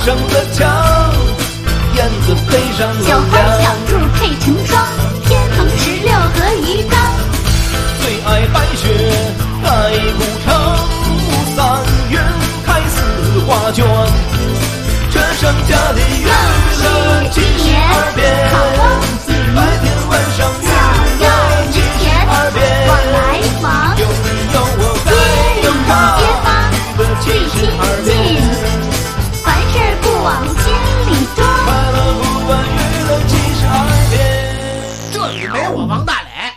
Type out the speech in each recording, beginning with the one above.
上的墙，燕子飞上楼小花梁， 小兔配成双，天蓬16和鱼缸。 最爱白雪盖古城，3月开4花卷，这剩下的月亮72变，白天晚上月亮72变， 往来往， 有你有我街里街坊最亲 72 近， 变， 凡事不往心里装。 快乐不问娱乐72变。 这里没我王大磊。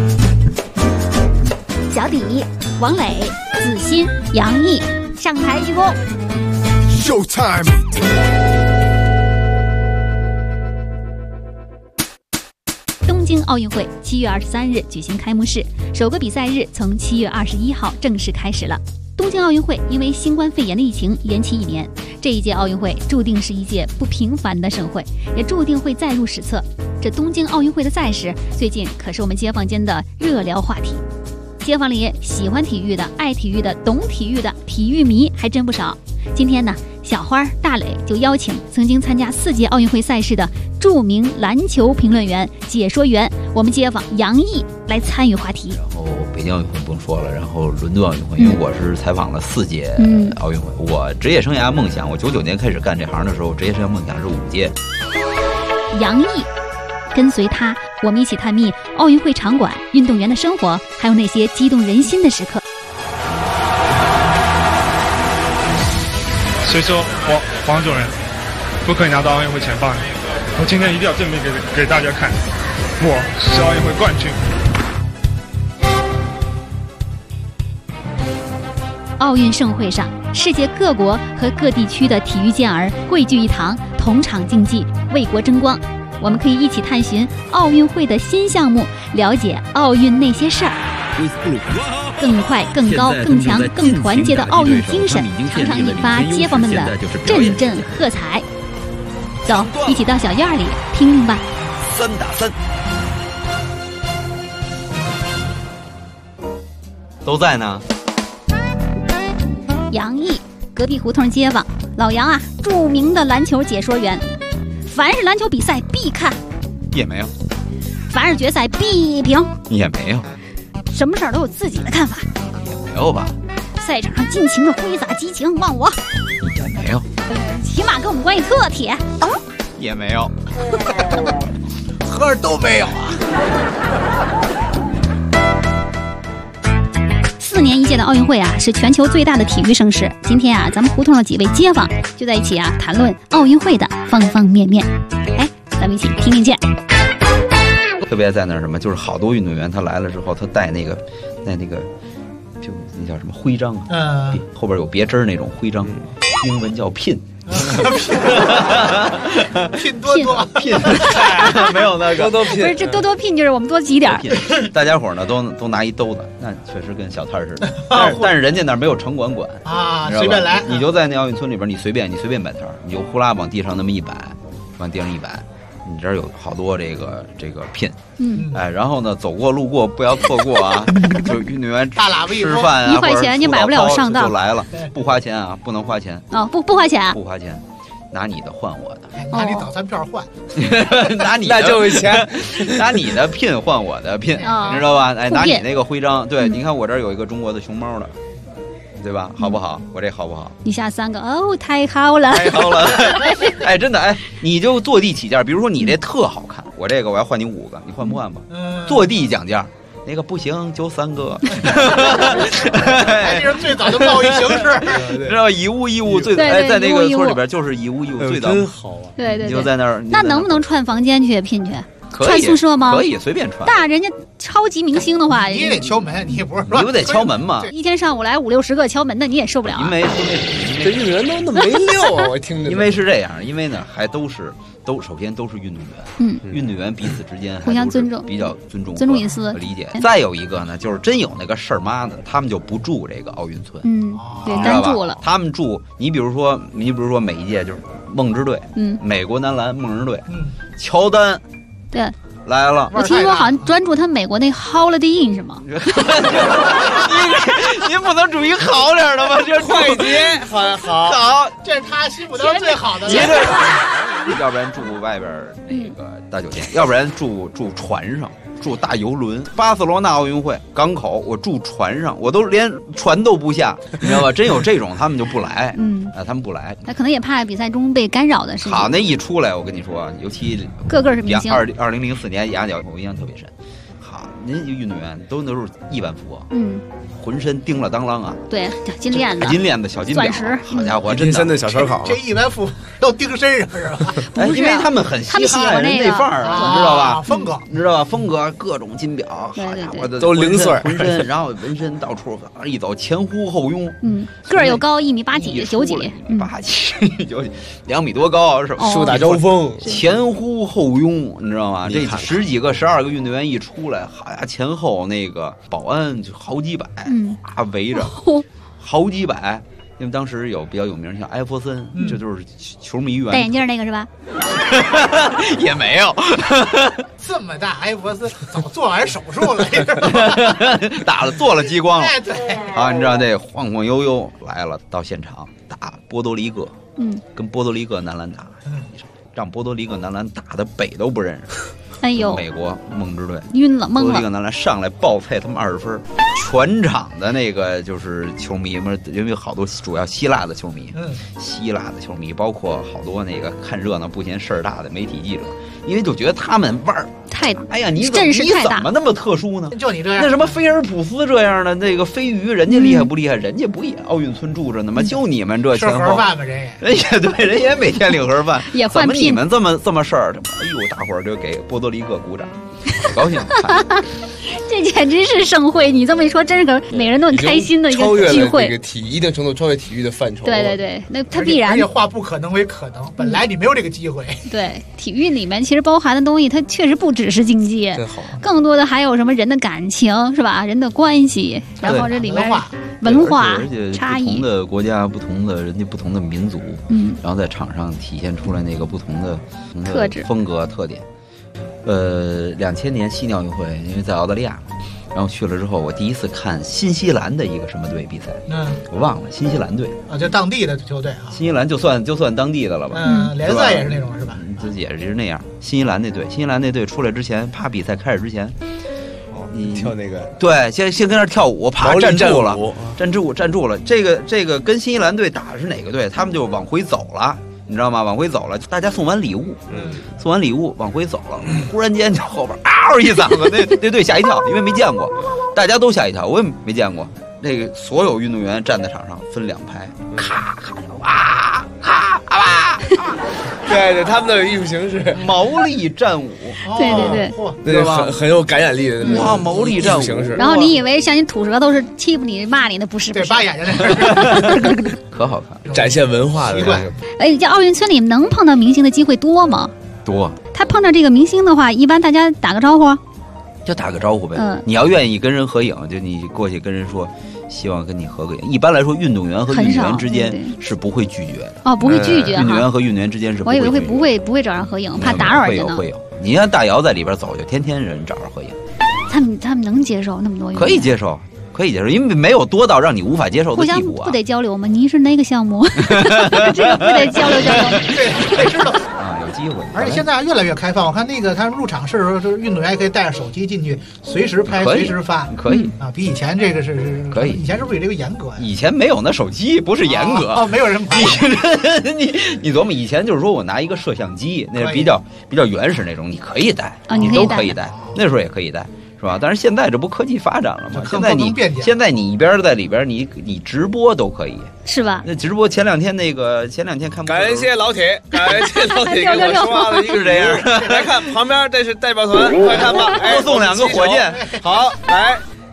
小底、王磊、子欣、杨毅上台鞠躬。 Showtime！ 东京奥运会7月23日举行开幕式，首个比赛日从7月21号正式开始了。东京奥运会因为新冠肺炎的疫情延期1年，这一届奥运会注定是一届不平凡的盛会，也注定会载入史册。这东京奥运会的赛事最近可是我们街坊间的热聊话题。街坊里喜欢体育的、爱体育的、懂体育的体育迷还真不少。今天呢，小花、大磊就邀请曾经参加4届奥运会赛事的著名篮球评论员、解说员，我们街坊杨毅来参与话题。 然后北京奥运会不用说了，然后伦敦奥运会，因为我是采访了4届奥运会。我职业生涯梦想，我99年开始干这行的时候，职业生涯梦想是5届。 杨毅，跟随他，我们一起探秘奥运会场馆、运动员的生活，还有那些激动人心的时刻。 谁说黄种人不可以拿到奥运会前8名？我今天一定要证明给大家看，我是奥运会冠军。 奥运盛会上，世界各国和各地区的体育健儿汇聚一堂，同场竞技，为国争光。我们可以一起探寻奥运会的新项目，了解奥运那些事儿。更快、更高、更强、更团结的奥运精神，常常引发街坊们的阵阵喝彩。走，一起到小院里听听吧。 3打3，都在呢。 杨毅，隔壁胡同街坊，老杨啊，著名的篮球解说员，凡是篮球比赛必看， 也没有， 凡是决赛必评， 也没有， 什么事儿都有自己的看法， 也没有吧？ 赛场上尽情的挥洒激情，忘我， 也没有， 起码跟我们关系特铁， 也没有， 合着都没有啊。 4年一届的奥运会啊，是全球最大的体育盛事。今天啊，咱们胡同的几位街坊就在一起啊，谈论奥运会的方方面面。哎，咱们一起听听见。 特别在那儿什么，就是好多运动员他来了之后，他带那个，就那叫什么徽章啊，后边有别针那种徽章，英文叫 pin。 拼多多拼没有那个多拼， 不是这多拼就是我们多挤点儿。 大家伙呢都拿一兜子，那确实跟小摊似的。但是人家那儿没有城管管啊，随便来。 你就在那奥运村里边，你随便摆摊，你就呼啦往地上那么一摆，往地上一摆。你这儿有好多这个拼，然后呢，走过路过不要错过啊！就运动员大喇叭吃饭啊， 1块钱你买不了上当就来了，不花钱啊，不能花钱哦，不花钱， 不花钱，拿你的换我的， 拿你早餐票换， 拿你的那就是钱， 拿你的拼换我的拼，你知道吧？哎，拿你那个徽章，对，你看我这儿有一个中国的熊猫的。对吧？好不好？我这好不好？ 你下3个哦，太好了， 太好了！哎，真的哎，你就坐地起价。比如说你这特好看，我这个我要换你5个，你换不换吧？坐地讲价，那个不行，就3个。 这是最早的贸易形式， 知道以物易物最哎，在那个村里边就是以物易物最早。 真好啊！ 对， 你就在那儿。 那能不能串房间去拼去？ 串宿舍吗？ 可以随便串。 大人家超级明星的话， 你也得敲门，你不是说你不得敲门吗？ 一天上午来5、60个敲门的，你也受不了。 因为这运动员都那么没溜啊！我听着。 因为是这样，因为呢还首先都是运动员，运动员彼此之间互相尊重， 比较尊重隐私， 理解。再有一个呢，就是真有那个事儿妈的，他们就不住这个奥运村， 对，单住了。 他们住，你比如说每一届就是梦之队，美国男篮梦之队，乔丹。 对， 来了。 我听说好像专注他美国那 Holiday Inn 是吗？ 您不能注意好点的吗？这快捷，好，这是他心目当中最好的。 要不然住外边那个大酒店，要不然住船上。住大游轮，巴塞罗那奥运会港口，我住船上，我都连船都不下，你知道吧？真有这种，他们就不来，他们不来， 他可能也怕比赛中被干扰的事情。 好，那一出来，我跟你说，尤其个是明星。 2004年雅角，我印象特别深。好，您运动员都是亿万富翁，浑身叮了当啷啊， 对，金链子、 小金表， 钻石， 好家伙， 真的小烧烤，这亿万富翁都盯身上是吧？ 因为他们很他们喜欢那范儿，你知道吧？ 风格， 你知道吧？风格各种金表，好家伙的都零碎， 浑身，然后纹身到处一走前呼后拥， 个儿又高1.8米几，9几 ，8几，2米多高是吧？ 树大招风， 前呼后拥，你知道吗？这10几个、12个运动员一出来，好呀，前后那个保安就好几百，围着好几百。因为当时比较有名，像艾弗森，这就是球迷员， 戴眼镜那个是吧？ 也没有， 这么大艾弗森早做完手术了， 做了激光了。 对啊，你知道这晃晃悠悠来了，到现场打波多黎各，跟波多黎各男篮打，让波多黎各男篮打的北都不认识。 哎呦， 美国梦之队晕了，懵了。 波多黎各男篮上来爆菜他们20分，全场的那个就是球迷们，因为好多主要希腊的球迷，希腊的球迷，包括好多那个看热闹不嫌事儿大的媒体记者，因为就觉得他们腕儿太， 哎呀，你阵势太大， 你怎么那么特殊呢？ 就你这样， 那什么菲尔普斯这样的那个飞鱼，人家厉害不厉害？人家不也奥运村住着呢吗？就你们这前后吃盒饭吧，人也对，人也每天领盒饭， 也换聘。你们这么事儿，哎呦，大伙儿就给波多黎各鼓掌，好高兴。 这简直是盛会！你这么一说，真是个每人都很开心的一个聚会。 这个一定程度超越体育的范畴。 对对对，那它必然。 而且化不可能为可能，本来你没有这个机会。 对，体育里面其实包含的东西，它确实不只是竞技，更多的还有什么人的感情，是吧？人的关系，然后这里面文化差异， 不同的国家、不同的人家、不同的民族，然后在场上体现出来那个不同的特质、 风格、特点。2000年悉尼奥运会，因为在澳大利亚，然后去了之后，我第一次看新西兰的一个什么队比赛，我忘了，新西兰队啊，就当地的球队啊， 新西兰就算当地的了吧， 联赛也是那种是吧？ 也是那样。新西兰那队出来之前，啪，比赛开始之前， 你跳那个对，先跟那跳舞，啪站住了，站住了。这个跟新西兰队打的是哪个队？他们就往回走了。你知道吗？往回走了，大家送完礼物，送完礼物往回走了，忽然间就后边嗷一嗓子，那队吓一跳，因为没见过，大家都吓一跳，我也没见过。那个所有运动员站在场上分2排，咔咔哇咔啊！ 对，他们的艺术形式毛利战舞， 对， 那很有感染力的哇，毛利战舞形式。 然后你以为像你吐舌头是欺负你骂你的，不是？ 对，扒眼睛那可好看， 展现文化的。 哎，在奥运村里能碰到明星的机会多吗？ 多。 他碰到这个明星的话，一般大家打个招呼， 就打个招呼呗。你要愿意跟人合影，就你过去跟人说。希望跟你合个影。一般来说，运动员和运动员之间是不会拒绝的。 哦，不会拒绝。 运动员和运动员之间是不会拒绝。 我以为不会找人合影，怕打扰人呢。 会有。你看大姚在里边走，就天天人找人合影。 他们能接受那么多？ 可以接受，因为没有多到让你无法接受的地步啊。 不得交流吗？你是哪个项目？这个不得交流。 对，知道。 机会， 而且现在越来越开放。我看那个他入场式的时候，就是运动员也可以带着手机进去，随时拍，随时发， 可以啊。比以前这个是可以， 以前是不是有这个严格呀？ 以前没有那手机，不是严格哦，没有人拍。 你琢磨，以前就是说我拿一个摄像机，那是比较原始那种，你可以带啊， 你都可以带，那时候也可以带。是吧？但是现在这不科技发展了吗？现在你一边在里边，你直播都可以， 是吧？ 那直播前两天看， 感谢老铁给我刷了一个是这样。 来看旁边，这是代表团，快看吧！ 多送2个火箭。 好，来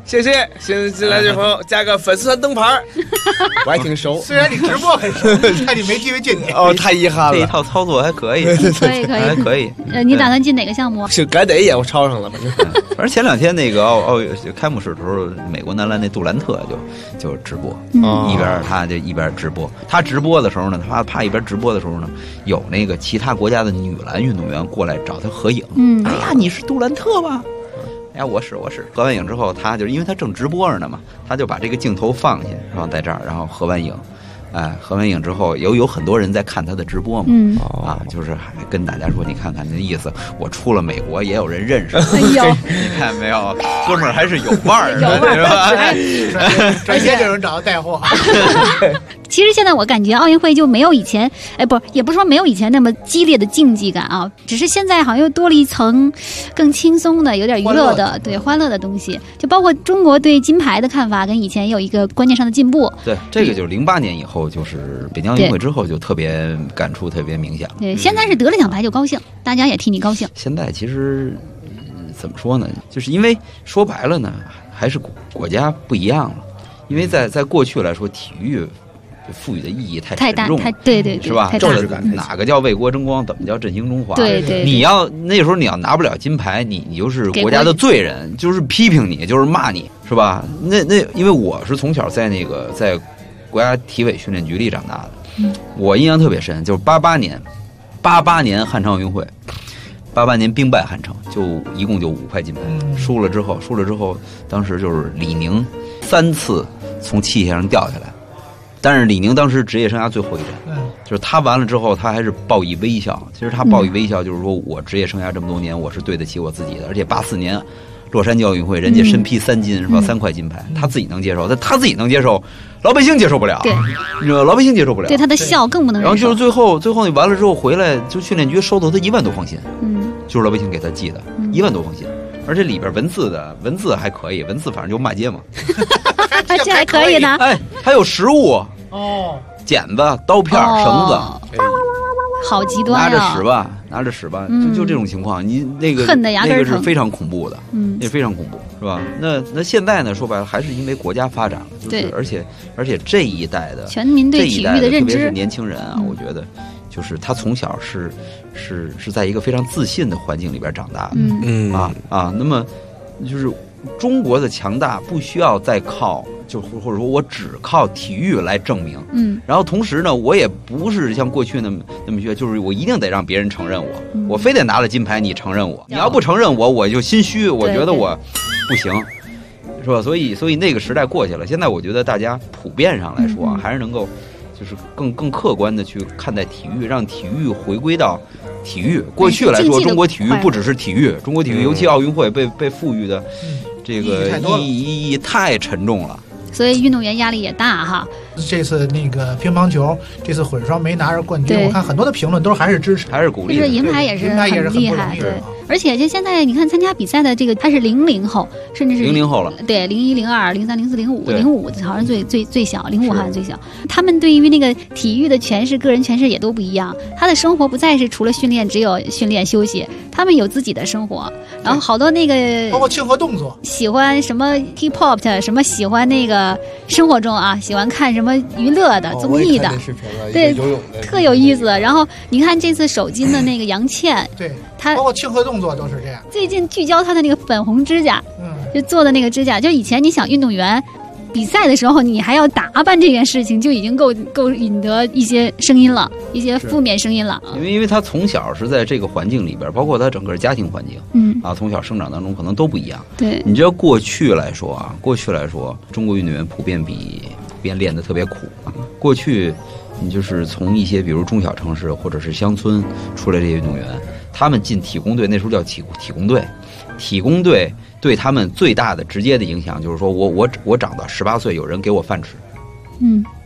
谢谢，现在来这朋友加个粉丝团灯牌，我还挺熟。 虽然你直播很熟，但你没机会进去。 哦，太遗憾了。 这一套操作还可以，还可以。 你打算进哪个项目？ 是该得也我抄上了，反正前2天那个奥运开幕式的时候，美国男篮那杜兰特就直播，一边他就一边直播。他直播的时候呢，他怕一边直播的时候呢，有那个其他国家的女篮运动员过来找他合影。哎呀，你是杜兰特吗？哎呀，我是。合完影之后，他就因为他正直播着呢嘛，他就把这个镜头放下，然后在这儿，然后合完影。合完影之后有很多人在看他的直播嘛，就是还跟大家说，你看看那意思，我出了美国也有人认识，你看没有，哥们儿还是有腕儿的，是吧？ 转天就能找到带货。 其实现在我感觉奥运会就没有以前，也不是说没有以前那么激烈的竞技感啊，只是现在好像又多了一层更轻松的、有点娱乐的、欢乐的东西。就包括中国对金牌的看法跟以前也有一个观念上的进步。 对，这个就是08年以后，就是北京奥运会之后就特别感触特别明显。 对，现在是得了奖牌就高兴，大家也替你高兴。 现在其实怎么说呢？就是因为说白了呢，还是国家不一样了。因为在过去来说，体育赋予的意义太沉重了， 对， 是吧？ 政治感， 哪个叫为国争光，怎么叫振兴中华？ 对， 你要那时候你要拿不了金牌，你就是国家的罪人，就是批评你，就是骂你，是吧？那因为我是从小在国家体委训练局里长大的，我印象特别深，就是88年汉城奥运会，88年兵败汉城，就一共就5块金牌，输了之后，当时就是李宁3次从器械上掉下来。但是李宁当时职业生涯最后一站，就是他完了之后，他还是报以微笑。其实他报以微笑，就是说我职业生涯这么多年，我是对得起我自己的。而且84年洛杉矶奥运会，人家身披3金是吧？3块金牌，他自己能接受，但他自己能接受，老百姓接受不了。 对， 你知道老百姓接受不了。 对他的笑更不能忍受。 然后就是最后你完了之后回来，就训练局收到他1万多封信，就是老百姓给他寄的1万多封信。而且里边文字还可以，文字反正就骂街嘛， 这还可以呢。 哎，还有食物剪子、刀片、绳子， 好极端啊！ 拿着屎吧，就这种情况，你那个恨得牙根疼， 那个是非常恐怖的，也非常恐怖，是吧？那现在呢，说白了还是因为国家发展了，就是而且这一代的全民对体育的认知， 特别是年轻人啊，我觉得。就是他从小是在一个非常自信的环境里边长大的，那么就是中国的强大不需要再靠，就或者说我只靠体育来证明，然后同时呢，我也不是像过去那么学，就是我一定得让别人承认我，我非得拿了金牌你承认我，你要不承认我就心虚，我觉得我不行，是吧？所以那个时代过去了，现在我觉得大家普遍上来说啊，还是能够。就是更客观的去看待体育，让体育回归到体育。过去来说，中国体育不只是体育，中国体育尤其奥运会被赋予的这个意义太沉重了， 所以运动员压力也大哈。 这次那个乒乓球，这次混双没拿着冠军，我看很多的评论都还是支持， 还是鼓励。 这银牌也是很厉害，对。而且就现在你看参加比赛的这个，他是00后，甚至是 00后了， 对，01、02、03、04、05好像最小，05好像最小。他们对于那个体育的诠释、个人诠释也都不一样。他的生活不再是除了训练，只有训练休息，他们有自己的生活。然后好多那个包括庆贺动作， 喜欢什么 hip hop 的，什么喜欢那个生活中啊，喜欢看什么娱乐的、综艺的，对，特有意思。然后你看这次首金的那个杨倩， 对， 她包括庆贺动作都是这样。 最近聚焦她的那个粉红指甲，就做的那个指甲，就以前你想运动员比赛的时候，你还要打扮这件事情，就已经够引得一些声音了，一些负面声音了。 因为他从小是在这个环境里边，包括他整个家庭环境，从小生长当中可能都不一样。 对， 你知道过去来说，中国运动员普遍练得特别苦。过去你就是从一些比如中小城市或者是乡村出来这些运动员，他们进体工队，那时候叫体工队。体工队对他们最大的直接的影响就是说我长到18岁，有人给我饭吃。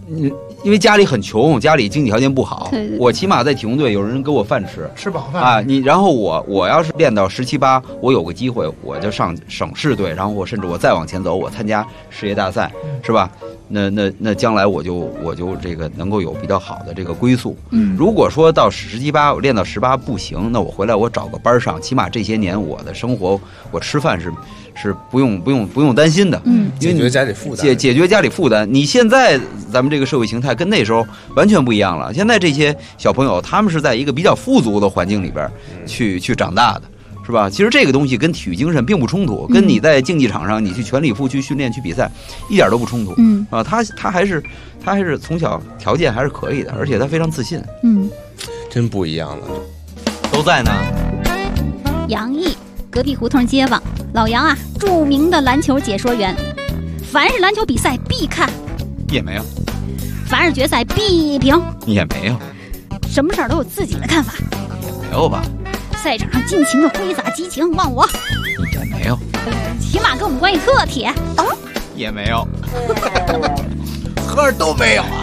因为家里很穷，家里经济条件不好， 对我起码在体工队有人给我饭吃， 吃饱饭啊。然后我要是练到17、18，我有个机会，我就上省市队，然后我甚至我再往前走，我参加世界大赛，是吧？那将来我就这个能够有比较好的这个归宿。如果说到17、18，我练到18不行，那我回来我找个班上，起码这些年我的生活，我吃饭是不用担心的。 解决家里负担， 解决家里负担。你现在咱们这个社会形态跟那时候完全不一样了。现在这些小朋友，他们是在一个比较富足的环境里边去长大的。是吧？其实这个东西跟体育精神并不冲突，跟你在竞技场上你去全力以赴去训练去比赛一点都不冲突。他还是从小条件还是可以的，而且他非常自信。 真不一样了。 都在呢。 杨毅，隔壁胡同街坊，老杨啊，著名的篮球解说员，凡是篮球比赛必看， 也没有； 凡是决赛必评， 也没有； 什么事儿都有自己的看法， 也没有吧？ 赛场上尽情的挥洒激情，忘我也没有， 起码跟我们关系特铁， 也没有， 合着都没有啊！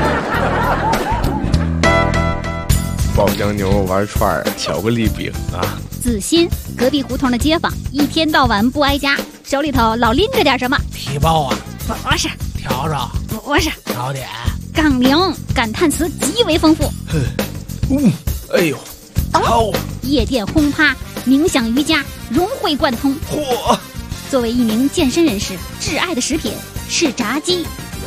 爆浆牛肉丸串，巧克力饼啊！ 子欣，隔壁胡同的街坊，一天到晚不挨家，手里头老拎着点什么？ 皮包啊， 不是， 笤帚， 不是， 早点， 杠铃，感叹词极为丰富。 哎呦，好， 夜店轰趴，冥想瑜伽，融会贯通。 嚯！ 作为一名健身人士，挚爱的食品是炸鸡。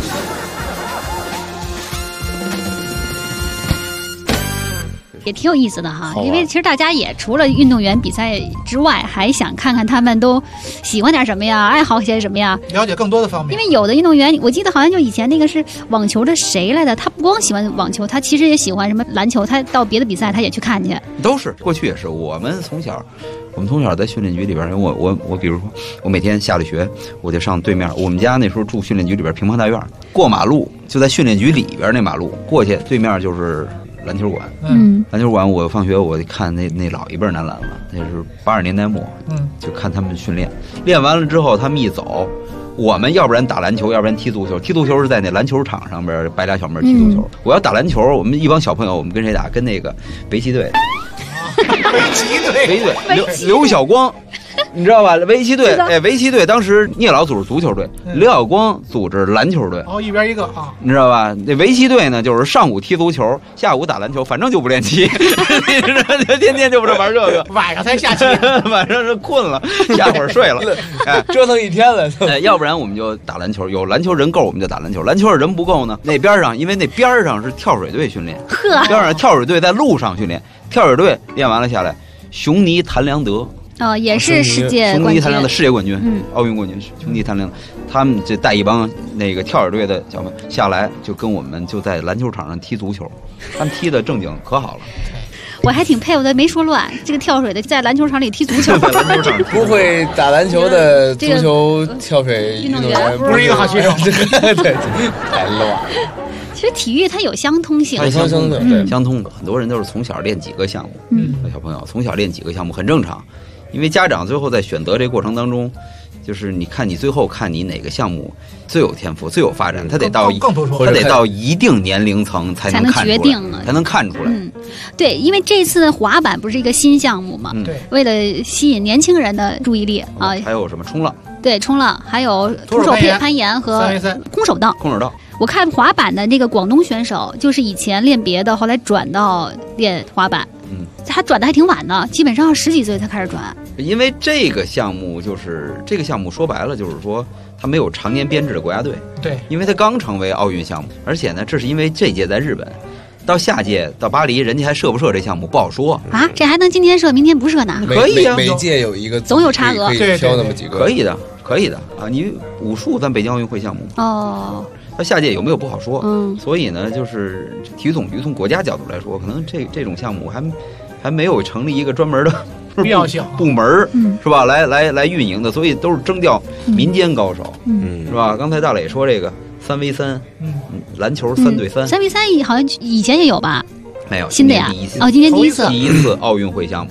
也挺有意思的哈，因为其实大家也除了运动员比赛之外，还想看看他们都喜欢点什么呀，爱好些什么呀， 了解更多的方面。 因为有的运动员，我记得好像就以前那个是网球的谁来的，他不光喜欢网球，他其实也喜欢什么篮球，他到别的比赛他也去看去。 都是过去也是，我们从小在训练局里边，我比如说我每天下了学，我就上对面，我们家那时候住训练局里边平房大院，过马路就在训练局里边那马路过去，对面就是篮球馆。篮球馆我放学我看那老一辈男篮了，那是80年代末，就看他们训练，练完了之后他们一走，我们要不然打篮球，要不然踢足球。踢足球是在那篮球场上边摆俩小妹踢足球。我要打篮球，我们一帮小朋友，我们跟谁打？跟那个围棋队。 围棋队， 刘晓光，你知道吧？围棋队，围棋队当时聂老组织足球队，刘晓光组织篮球队。 一边一个啊， 你知道吧？那围棋队呢，就是上午踢足球，下午打篮球，反正就不练棋，天天就不是玩这个。 晚上才下棋， 晚上是困了，下会儿睡了， 折腾一天了。 要不然我们就打篮球，有篮球人够我们就打篮球，篮球人不够呢，那边上因为那边上是跳水队训练，边上跳水队在路上训练。跳水队练完了下来，熊尼谭良德也是世界冠军， 熊尼谭良的世界冠军，奥运冠军，熊尼谭良，他们就带一帮那个跳水队的小朋友下来，就跟我们就在篮球场上踢足球，他们踢的正经可好了。 我还挺佩服的，没说乱。这个跳水的在篮球场里踢足球， 在篮球场不会打篮球的足球跳水运动员不是一个好学生。 对，太乱。 其实体育它有相通性， 相通的，对，相通的。很多人都是从小练几个项目，小朋友从小练几个项目很正常，因为家长最后在选择这过程当中，就是你看你最后看你哪个项目最有天赋、最有发展，他得到一定年龄层才能决定，才能看出来。 对，因为这次滑板不是一个新项目嘛， 对， 为了吸引年轻人的注意力啊， 还有什么冲浪？ 对，冲浪，还有徒手攀岩和空手道。我看滑板的那个广东选手，就是以前练别的，后来转到练滑板。他转的还挺晚的，基本上要10几岁才开始转。 因为这个项目说白了就是说，他没有常年编制的国家队。 对， 因为他刚成为奥运项目，而且呢，这是因为这届在日本。到下届到巴黎，人家还设不设这项目不好说啊，这还能今天设明天不设呢？ 可以啊， 每届有一个， 总有差额， 挑那么几个， 可以的啊。你武术咱北京奥运会项目哦， 那下届有没有不好说，所以呢，就是体育总局从国家角度来说，可能这种项目还没有成立一个专门的必要性部门，是吧？来运营的，所以都是征调民间高手，是吧？刚才大磊说这个3v3，篮球3对3， 3v3好像以前也有吧？ 没有， 新的呀，今年第一次奥运会项目，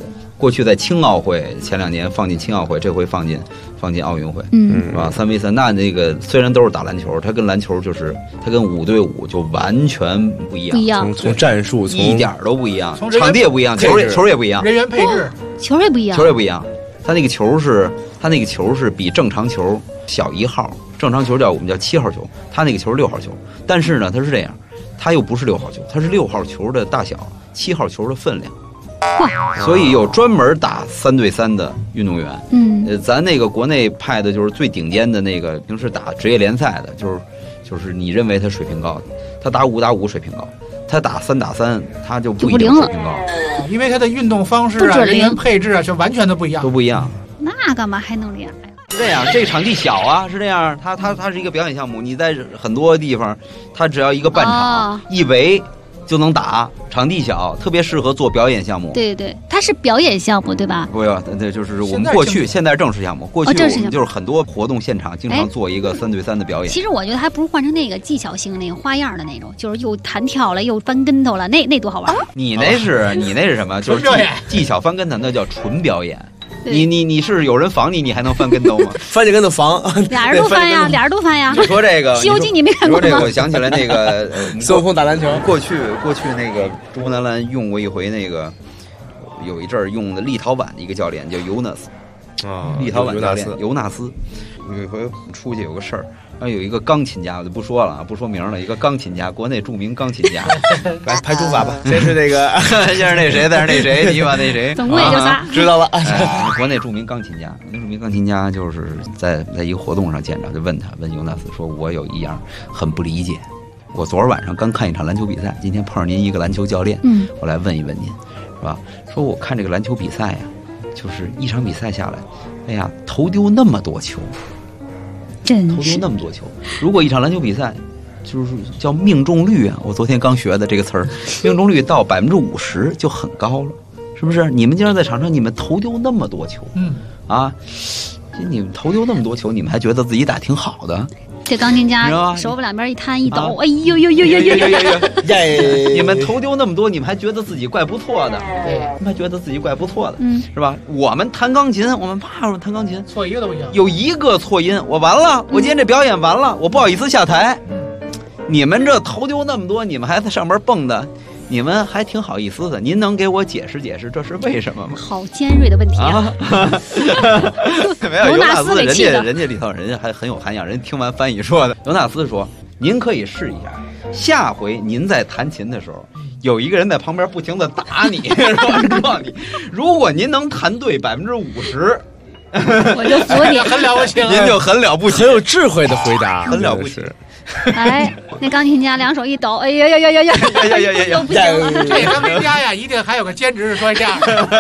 过去在青奥会前2年放进青奥会，这回放进奥运会，是吧？3v3，那个虽然都是打篮球，它跟篮球就是它跟5对5就完全不一样， 从战术一点都不一样，场地也不一样，球也不一样， 人员配置球也不一样， 球也不一样。它那个球是比正常球小1号，正常球我们叫7号球，它那个球是6号球，但是呢，它是这样，它又不是6号球，它是6号球的大小，7号球的分量。所以有专门打3对3的运动员，咱那个国内派的就是最顶尖的那个，平时打职业联赛的，就是你认为他水平高的，他打5打5水平高，他打3打3他就不一定水平高， 因为他的运动方式啊、人员配置啊，就完全都不一样， 都不一样。 那干嘛还能练呀？ 是这样，这个场地小啊，是这样，它是一个表演项目，你在很多地方，它只要一个半场一围就能打，场地小，特别适合做表演项目。 对对，它是表演项目，对吧？ 不要，对，就是我们过去现在是正式项目，过去我们就是很多活动现场经常做一个3对3的表演。 其实我觉得还不如换成那个技巧性那个花样的那种，就是又弹跳了又翻跟头了，那多好玩。 你那是什么？就是技巧翻跟头，那叫纯表演。你是有人防你还能翻跟头吗？ 翻着跟头防， 俩人都翻呀，俩人都翻呀。 你说这个《 西游记》你没看过吗？ 说这个，我想起来那个孙悟空打篮球。 过去那个中国男篮用过一回，那个有一阵儿用的立陶宛的一个教练叫尤纳斯立陶宛教练尤纳斯。有一回出去有个事儿。有一个钢琴家，我就不说了，不说名了。一个钢琴家，国内著名钢琴家， 来排除法吧。这是那个， 先是那谁，再是那谁，你把那谁， 总共也就仨， 知道了。 国内著名钢琴家，那著名钢琴家就是在一个活动上见着，就问尤纳斯说：“我有一样很不理解，我昨儿晚上刚看一场篮球比赛，今天碰上您一个篮球教练，我来问一问您，是吧？说我看这个篮球比赛呀，就是一场比赛下来，哎呀，投丢那么多球。”投丢那么多球，如果一场篮球比赛就是叫命中率啊，我昨天刚学的这个词儿，命中率到50%就很高了，是不是？你们经常在场上，你们投丢那么多球，你们投丢那么多球，你们还觉得自己打挺好的？ 这钢琴家手把两边一摊一抖，哎呦呦呦呦呦呦！ 你们投丢那么多，你们还觉得自己怪不错的，你们还觉得自己怪不错的，是吧？我们弹钢琴，我们弹钢琴， 错一个都不行， 有一个错音，我完了，我今天这表演完了，我不好意思下台。你们这投丢那么多，你们还在上边蹦的。你们还挺好意思的，您能给我解释解释这是为什么吗？ 好尖锐的问题啊！ 没有，尤纳斯人家里头人家还很有涵养，人听完翻译说的。尤纳斯说：“您可以试一下，下回您在弹琴的时候，有一个人在旁边不停的打你，是吧？撞你。如果您能弹对50%， 我就服你， 很了不起了， 您就很了不起， 很有智慧的回答， 很了不起。” 哎，那钢琴家两手一抖，哎呀呀呀呀呀，又不行了。 这钢琴家呀，一定还有个兼职是说这样。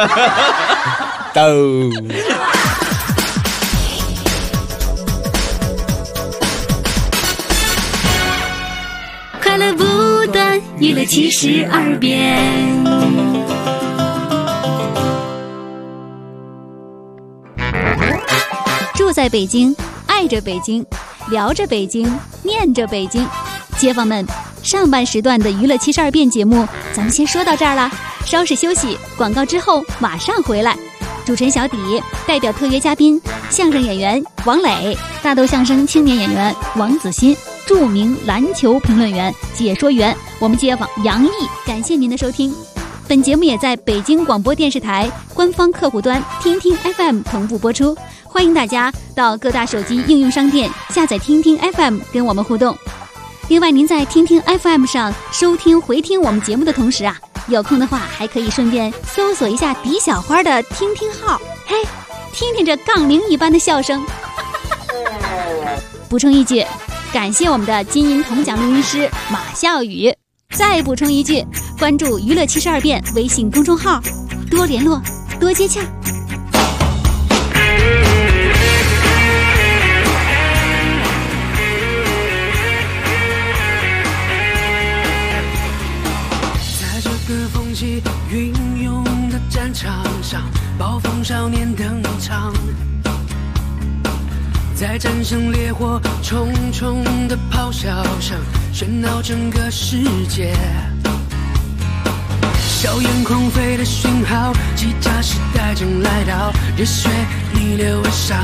都。 快乐不断，娱乐72变。 住在北京，爱着北京。聊着北京，念着北京，街坊们，上半时段的娱乐72变节目，咱们先说到这儿了，稍事休息，广告之后马上回来。主持人小底，代表特约嘉宾，相声演员王磊，大豆相声青年演员王子欣，著名篮球评论员、解说员，我们街坊杨毅。感谢您的收听。本节目也在北京广播电视台官方客户端听听 FM 同步播出，欢迎大家到各大手机应用商店下载听听 FM 跟我们互动。另外，您在听听 FM 上收听回听我们节目的同时啊，有空的话还可以顺便搜索一下狄小花的听听号，嘿，听听这杠铃一般的笑声。补充一句，感谢我们的金银铜奖录音师马笑宇。再补充一句，关注娱乐72变微信公众号，多联络，多接洽。 在这个风起云涌的战场上，暴风少年登场，在战胜烈火重重的咆哮声喧闹整个世界。 硝烟狂飞的讯号，机甲时代正来到，热血逆流而上。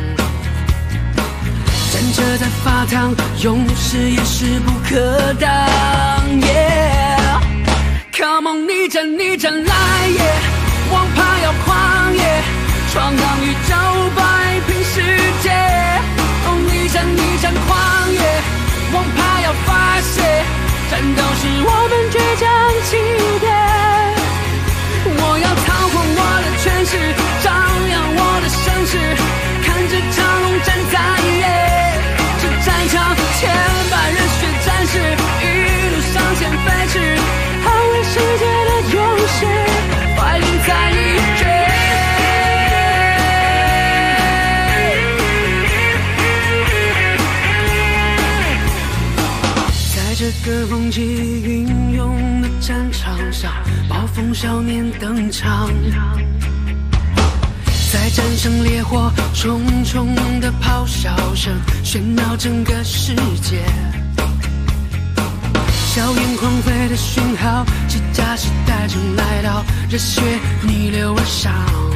战车在发烫，勇士也势不可挡。Yeah， Come on， 逆战来耶！王牌要狂野，闯荡宇宙，摆平世界。哦，逆战狂野，王牌要发泄，战斗是我们倔强起点。我要操控我的权势，张扬我的声势，看着长龙站在这战场，千百热血战士一路向前飞驰，捍卫世界的勇士，fighting在一决。在这个风起云涌的战场上，暴风少年登场，在战胜烈火，重重的咆哮声喧闹整个世界。硝烟狂飞的讯号，机甲时代正来到，热血逆流而上。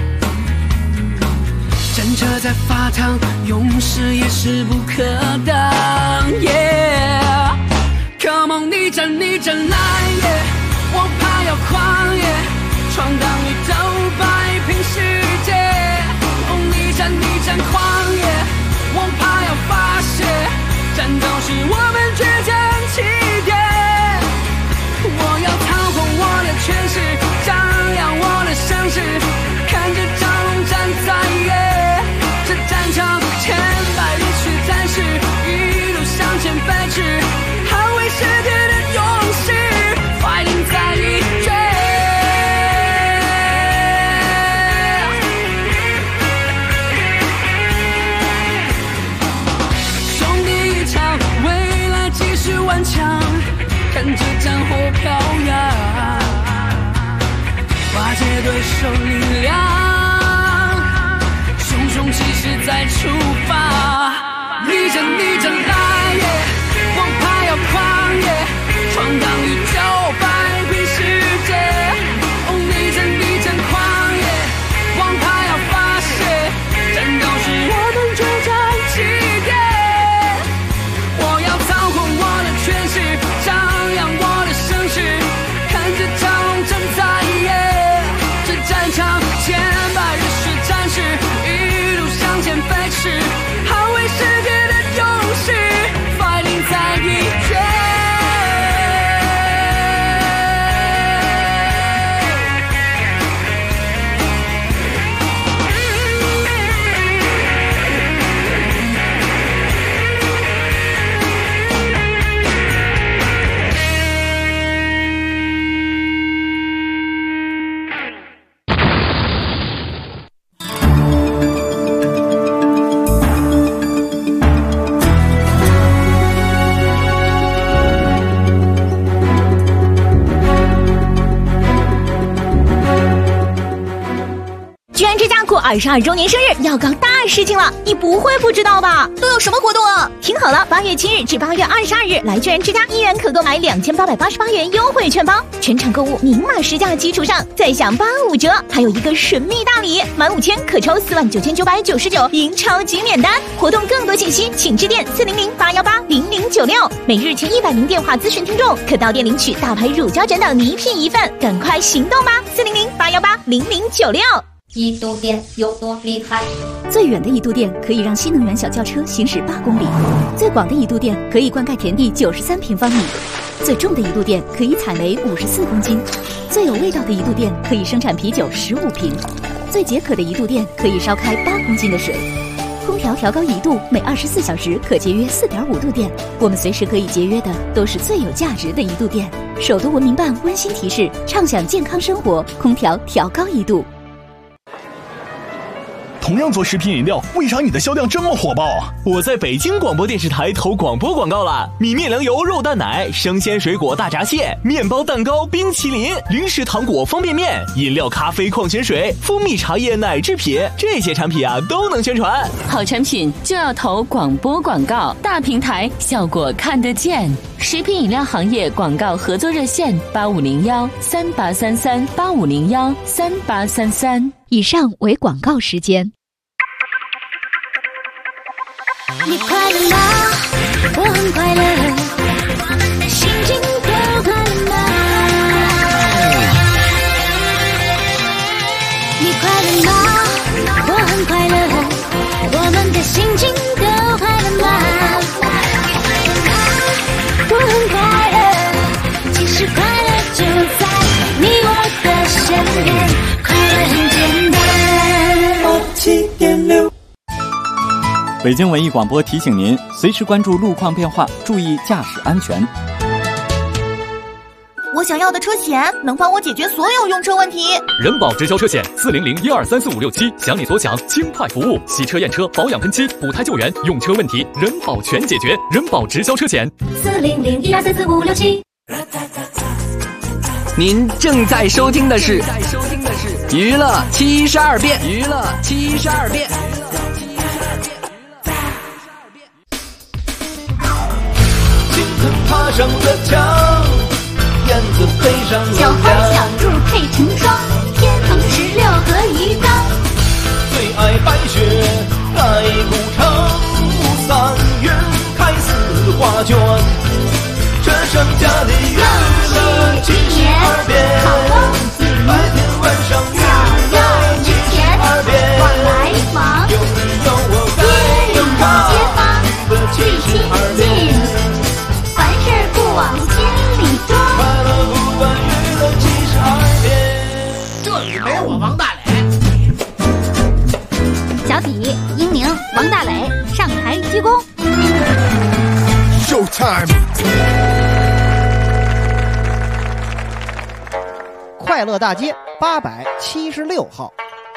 战车在发烫，勇士也势不可挡。Yeah， Come on， 逆战来耶！王牌要狂野，闯荡宇宙，摆平世界。哦，逆战狂野，王牌要发泄，战斗是我们倔强起点。我要操控我的权势，张扬我的声势，看着长龙站在这战场，千百热血战士一路向前飞驰，捍卫世界的勇士，fighting在一决。兄弟一场，未来继续顽强，看着战火飘扬，瓦解对手力量，熊熊气势再出发。逆战来耶！王牌要狂野，闯荡宇宙，摆平世界。哦，逆战狂野，王牌要发泄，战斗是我们倔强起点。我要操控我的权势，张扬我的声势，看着长龙站在这战场，千百热血战士一路向前飞驰，捍卫世界的勇士，fighting在一决。 22周年生日要搞大事情了，你不会不知道吧？都有什么活动啊？听好了，8月7日至8月22日，来居然之家1元可购买2888元优惠券包，全场购物明码实价基础上再享85折，还有一个神秘大礼，满5000可抽49999赢超级免单。活动更多信息请致电400-818-0096，每日前100名电话咨询听众可到店领取大牌乳胶枕等礼品一份，赶快行动吧！400-818-0096。 一度电有多厉害？ 最远的一度电可以让新能源小轿车行驶8公里，最广的一度电可以灌溉田地93平方米，最重的一度电可以采煤54公斤，最有味道的一度电可以生产啤酒15瓶，最解渴的一度电可以烧开8公斤的水。空调调高1度，每24小时可节约4.5度电。我们随时可以节约的都是最有价值的一度电。首都文明办温馨提示：畅享健康生活，空调调高1度。 同样做食品饮料，为啥你的销量这么火爆啊？ 我在北京广播电视台投广播广告了，米面粮油肉蛋奶、生鲜水果大闸蟹、面包蛋糕、冰淇淋、零食糖果方便面、饮料咖啡矿泉水、蜂蜜茶叶奶制品，这些产品啊都能宣传。 好产品就要投广播广告，大平台效果看得见。食品饮料行业广告合作热线8501-3833-8501-3833。 以上为广告时间。 你快乐吗？我很快乐，我们的心情都快乐吗？你快乐吗？我很快乐，我们的心情都快乐吗？我很快乐，其实快乐就在你我的身边，快乐很简单。7.6 北京文艺广播提醒您，随时关注路况变化，注意驾驶安全。 我想要的车险能帮我解决所有用车问题。 人保直销车险40012345567，想你所想，轻快服务，洗车验车、保养喷漆、补胎救援，用车问题人保全解决。人保直销车险 40012345567。 您正在收听的是娱乐72变。娱乐72变。 爬上了墙，燕子飞上了小花小兔配成双，天堂石榴和鱼缸。 最爱白雪盖古城，3月开4画卷，这剩下的月亮72变，白天晚上月亮72变， 往来往， 有你有我该有他的72变。 往心里装， 快乐不管娱乐72变。 这里没我王大磊。 小体、英宁、王大磊上台鞠躬。 Showtime。 快乐大街876号，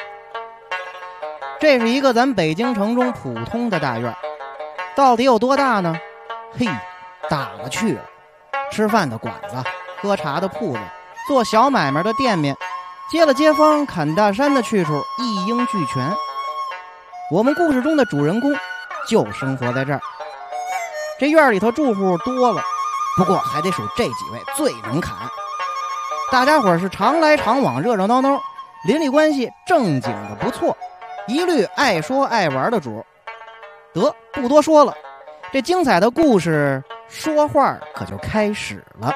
这是一个咱北京城中普通的大院，到底有多大呢？嘿，大了去了。吃饭的馆子，喝茶的铺子，做小买卖的店面，接了街坊砍大山的去处一应俱全。我们故事中的主人公就生活在这儿。这院里头住户多了，不过还得数这几位最能砍。大家伙是常来常往，热热闹闹，邻里关系正经的不错，一律爱说爱玩的主。得，不多说了，这精彩的故事说话可就开始了。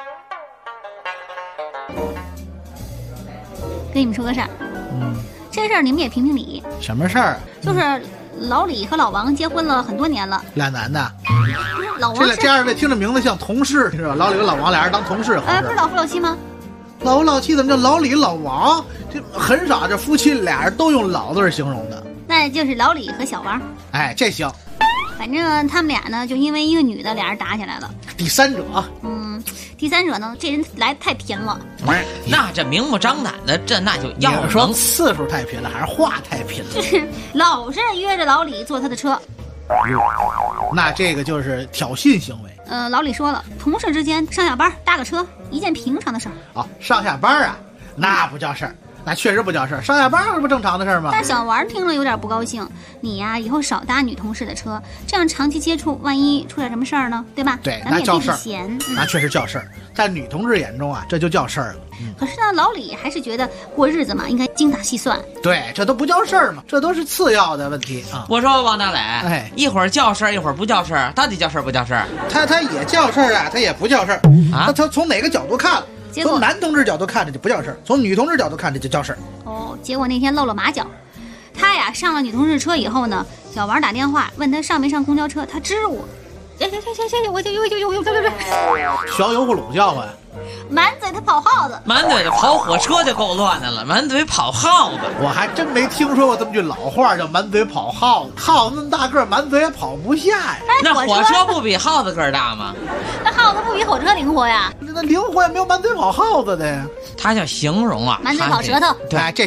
跟你们说个事儿，这事儿你们也评评理。 什么事儿？ 就是老李和老王结婚了很多年了， 俩男的。 老王这二位听着名字像同事，是吧？老李和老王俩人当同事， 不是老夫老妻吗？ 老夫老妻怎么叫老李老王？这很少，这夫妻俩人都用老字形容的。 那就是老李和小王。 哎，这行。 反正他们俩呢，就因为一个女的，俩人打起来了。 第三者， 第三者呢，这人来太贫了。 那这明目张胆的，这那就要说次数太贫了，还是话太贫了？ 就是老是约着老李坐他的车。 那这个就是挑衅行为。 老李说了，同事之间上下班搭个车，一件平常的事儿。 哦，上下班啊，那不叫事儿。那确实不叫事儿，上下班这不正常的事儿吗？ 但小王听了有点不高兴，你呀以后少搭女同事的车，这样长期接触，万一出点什么事儿呢？对吧？ 对， 咱们也叫事儿。 那确实叫事儿，在女同志眼中啊，这就叫事儿了。 可是呢，老李还是觉得过日子嘛，应该精打细算。 对，这都不叫事儿嘛，这都是次要的问题啊。 我说王大磊，一会儿叫事儿，一会儿不叫事儿，到底叫事儿不叫事儿？ 他也叫事儿啊，他也不叫事儿啊。他从哪个角度看？从男同志角度看着就不叫事儿，从女同志角度看着就叫事儿。 结果那天露了马脚，他呀上了女同事车以后呢，小王打电话问他上没上公交车，他支吾。行，我就小油葫芦叫唤， 满嘴他跑耗子， 满嘴的跑火车就够乱的了，满嘴跑耗子， 我还真没听说过这么句老话叫满嘴跑耗子。耗子那么大个，满嘴也跑不下呀。 那火车不比耗子个儿大吗？ 那耗子不比火车灵活呀？ 那灵活也没有满嘴跑耗子的呀。 他叫形容啊， 满嘴跑舌头。 对，这行。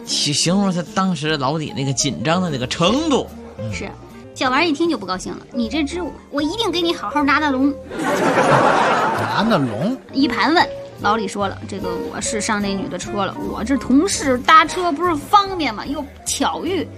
形容他当时老李那个紧张的那个程度。 是，小王一听就不高兴了，你这支我一定给你好好拿拿龙。 拿拿龙？一盘问。老李说了，这个我是上那女的车了，我这同事搭车不是方便吗？又巧遇，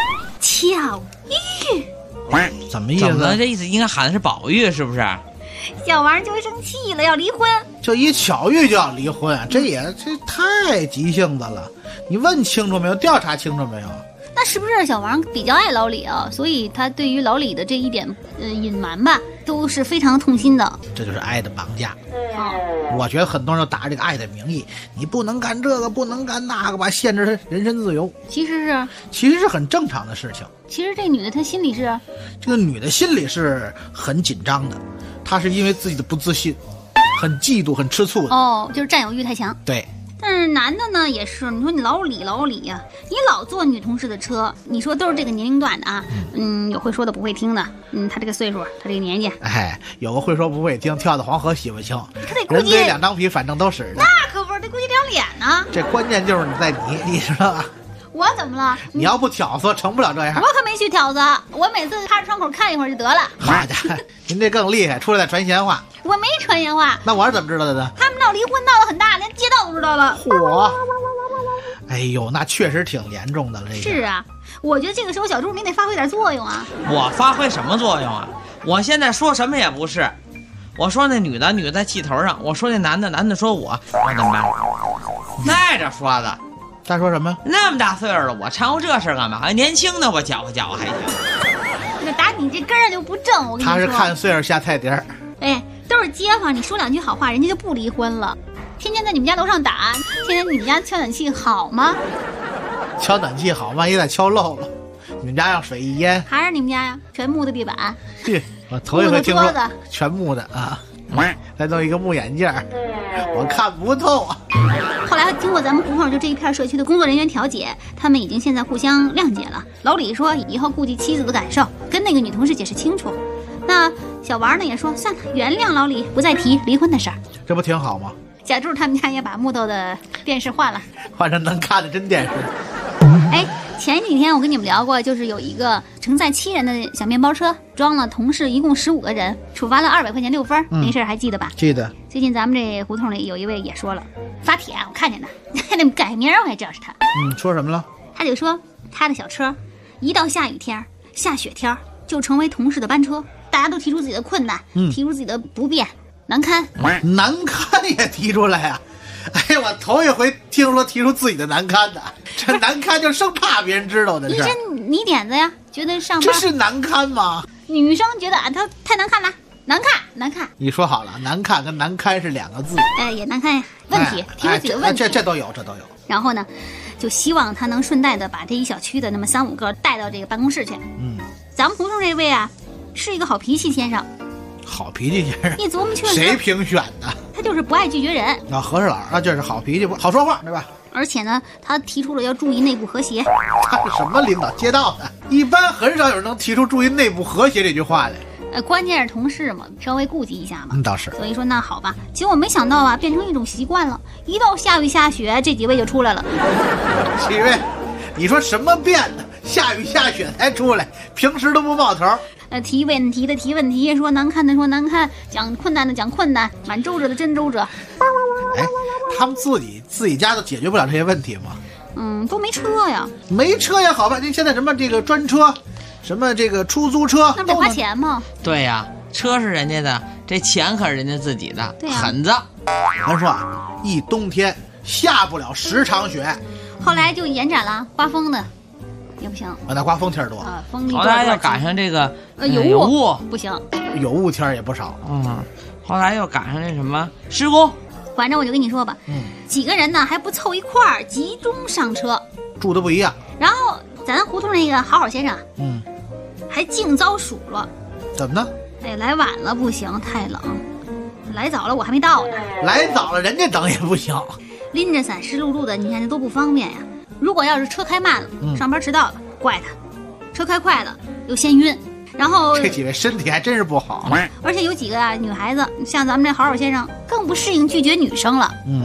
怎么意思？ 怎么这意思？应该喊的是宝玉，是不是？ 小王就生气了，要离婚。 这一巧遇就要离婚，这太急性子了。你问清楚没有？调查清楚没有？ 那是不是小王比较爱老李啊？所以他对于老李的这一点隐瞒吧，都是非常痛心的。 这就是爱的绑架。我觉得很多人都打着这个爱的名义，你不能干这个，不能干那个吧，限制他人身自由。 其实是很正常的事情。 其实这女的她心里是， 这个女的心里是很紧张的，她是因为自己的不自信，很嫉妒，很吃醋的。 就是占有欲太强。 对。 但是男的呢也是，你说你老李呀，你老坐女同事的车，你说都是这个年龄段的啊，有会说的不会听的，他这个岁数，他这个年纪， 有个会说不会听，跳到黄河洗不清， 他得人嘴两张皮，反正都使的。 那可不是，得估计两脸呢。 这关键就是你知道吧？ 我怎么了？ 你要不挑唆，成不了这样。 我可没去挑唆，我每次趴着窗口看一会儿就得了。 好的，您这更厉害，出来再传闲话。 我没传闲话。 那我是怎么知道的呢？ 他们闹离婚闹得很大，连街道都知道了。 嚯！哎呦，那确实挺严重的了。 是啊，我觉得这个时候小猪你得发挥点作用啊。 我发挥什么作用啊？我现在说什么也不是。我说那女的在气头上，我说那男的说我怎么办？耐着说的。 他说什么？ 那么大岁数了，我掺和这事干嘛？还年轻的我搅和搅和还行。 那打你这根儿就不正，我跟你说。 他是看岁数下菜碟儿。 都是街坊，你说两句好话，人家就不离婚了。天天在你们家楼上打，天天你们家敲暖气好吗？ 敲暖气好，万一再敲漏了，你们家让水一淹。 还是你们家呀？全木的地板。 对，我头一回听说全木的啊。再弄一个木眼镜，我看不透啊。 后来经过咱们胡同就这一片社区的工作人员调解，他们已经现在互相谅解了。老李说以后顾及妻子的感受，跟那个女同事解释清楚。那小王呢也说算了，原谅老李，不再提离婚的事儿。 这不挺好吗？ 小柱他们家也把木头的电视换了， 换成能看的真电视。 前几天我跟你们聊过，就是有一个承载7人的小面包车，装了同事一共15个人，处罚了200块钱6分，那事儿还记得吧？ 记得。 最近咱们这胡同里有一位也说了，发帖我看见的，那改名我还知道是他。 说什么了？ 他就说他的小车一到下雨天、下雪天就成为同事的班车，大家都提出自己的困难，提出自己的不便、难堪。 难堪也提出来啊！我头一回听说提出自己的难堪的，这难堪就生怕别人知道的事。 你点子呀？觉得上班这是难堪吗？ 女生觉得他太难看了，难看。 你说好了，难看跟难堪是2个字。 也难看呀，问题提出自己的问题， 这都有。 然后呢，就希望他能顺带的把这一小区的那么3-5个带到这个办公室去。咱们胡同这位啊，是一个好脾气先生。 好脾气先生， 你琢磨去谁评选的？ 他就是不爱拒绝人。 和事佬啊，就是好脾气，好说话，对吧？ 而且呢，他提出了要注意内部和谐。 他是什么领导街道的？一般很少有人能提出注意内部和谐这句话来。 关键是同事嘛，稍微顾及一下嘛。 倒是。 所以说那好吧，结果没想到啊，变成一种习惯了。一到下雨下雪，这几位就出来了。 几位，你说什么变的？下雨下雪才出来，平时都不冒头。 提问题的提问题，说难看的说难看，讲困难的讲困难，满周折的真周折。 他们自己家都解决不了这些问题吗？ 都没车呀。 没车也好吧，您现在什么这个专车，什么这个出租车， 那不得花钱吗？ 对呀，车是人家的，这钱可是人家自己的。 对呀， 狠子。 咱说啊，一冬天下不了10场雪， 后来就延展了，刮风的。也不行， 那刮风天多啊，风力后来又赶上这个有雾不行， 有雾天也不少。 后来又赶上那什么施工。 反正我就跟你说吧，几个人呢还不凑一块儿集中上车， 住的不一样。 然后咱胡同那个好好先生，还净遭数了。 怎么呢？ 来晚了不行，太冷；来早了我还没到呢。 来早了人家等也不行， 拎着伞湿漉漉的，你看这多不方便呀。如果要是车开慢了，上班迟到了，怪他；车开快了，又先晕。然后这几位身体还真是不好， 而且有几个女孩子，像咱们这好好先生，更不适应拒绝女生了。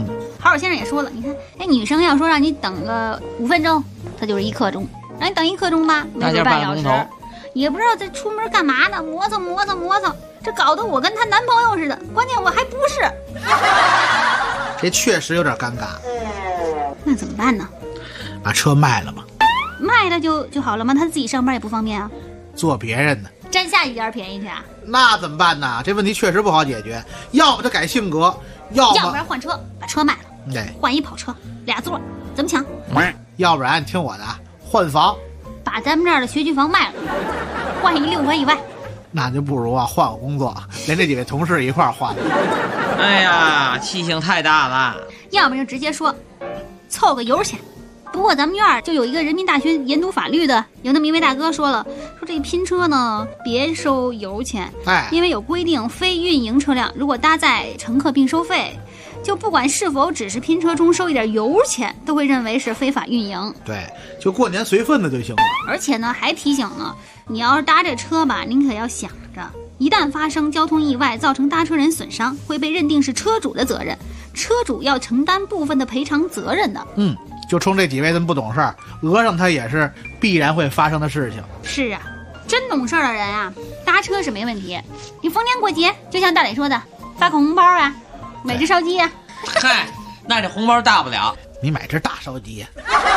好好先生也说了，你看，那女生要说让你等个5分钟，她就是1刻钟；让你等1刻钟吧，没准半小时。也不知道在出门干嘛呢，磨蹭，这搞得我跟她男朋友似的，关键我还不是。 这确实有点尴尬。 那怎么办呢？ 把车卖了吧。 卖了就好了吗？他自己上班也不方便啊。 坐别人的， 占下一点便宜去啊？ 那怎么办呢？这问题确实不好解决。要么他改性格，要不然换车，把车卖了， 对， 换一跑车，2座，怎么抢？ 要不然听我的，换房， 把咱们这儿的学区房卖了，换一6环以外。 那就不如换个工作，连这几位同事一块换。 哎呀，气性太大了。 要么就直接说，凑个油钱。不过咱们院儿就有一个人民大学研读法律的，有那么一位大哥说了，说这拼车呢别收油钱，因为有规定，非运营车辆如果搭载乘客并收费，就不管是否只是拼车中收一点油钱，都会认为是非法运营。 对，就过年随份子就行了。 而且呢，还提醒呢，你要是搭这车吧，您可要想着，一旦发生交通意外造成搭车人损伤，会被认定是车主的责任，车主要承担部分的赔偿责任的。 就冲这几位这么不懂事儿，讹上他也是必然会发生的事情。 是啊，真懂事儿的人啊，搭车是没问题。你逢年过节，就像大磊说的，发个红包啊，买只烧鸡啊。 嗨，那这红包大不了， 你买只大烧鸡呀。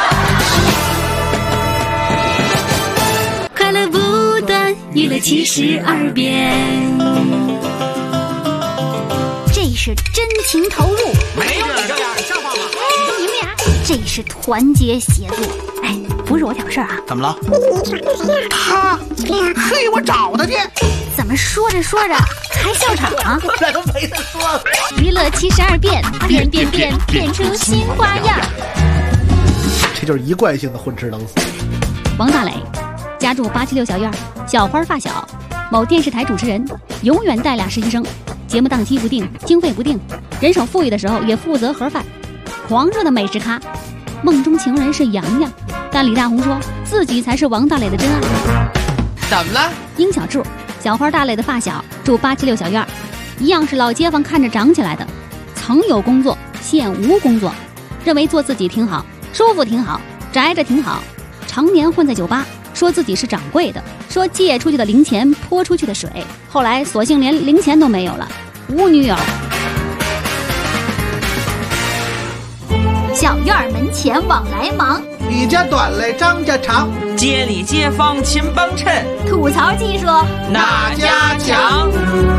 快乐不断，娱乐72变。这是真情投入， 没有你这样像话吗？ 你们俩这是团结协作。哎，不是我挑事儿啊。 怎么了？他，嘿，我找他去。 怎么说着说着还笑场啊？ 这都没得说了。 娱乐72变，变出新花样。 这就是一贯性的混吃等死。 王大磊家住876小院，小花发小，某电视台主持人，永远带俩实习生，节目档期不定，经费不定，人手富裕的时候也负责盒饭，狂热的美食咖，梦中情人是洋洋，但李大红说自己才是王大磊的真爱。 怎么了？ 殷小柱，小花大磊的发小，住876小院，一样是老街坊看着长起来的，曾有工作，现无工作，认为做自己挺好，舒服挺好，宅着挺好，常年混在酒吧，说自己是掌柜的，说借出去的零钱泼出去的水，后来索性连零钱都没有了，无女友。小院门前往来忙， 李家短嘞张家长， 街里街坊勤帮衬， 吐槽技术哪家强？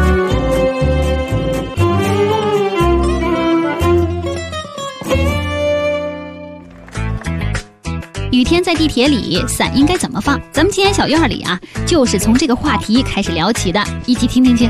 雨天在地铁里，伞应该怎么放？咱们今天小院里啊，就是从这个话题开始聊起的，一起听听去。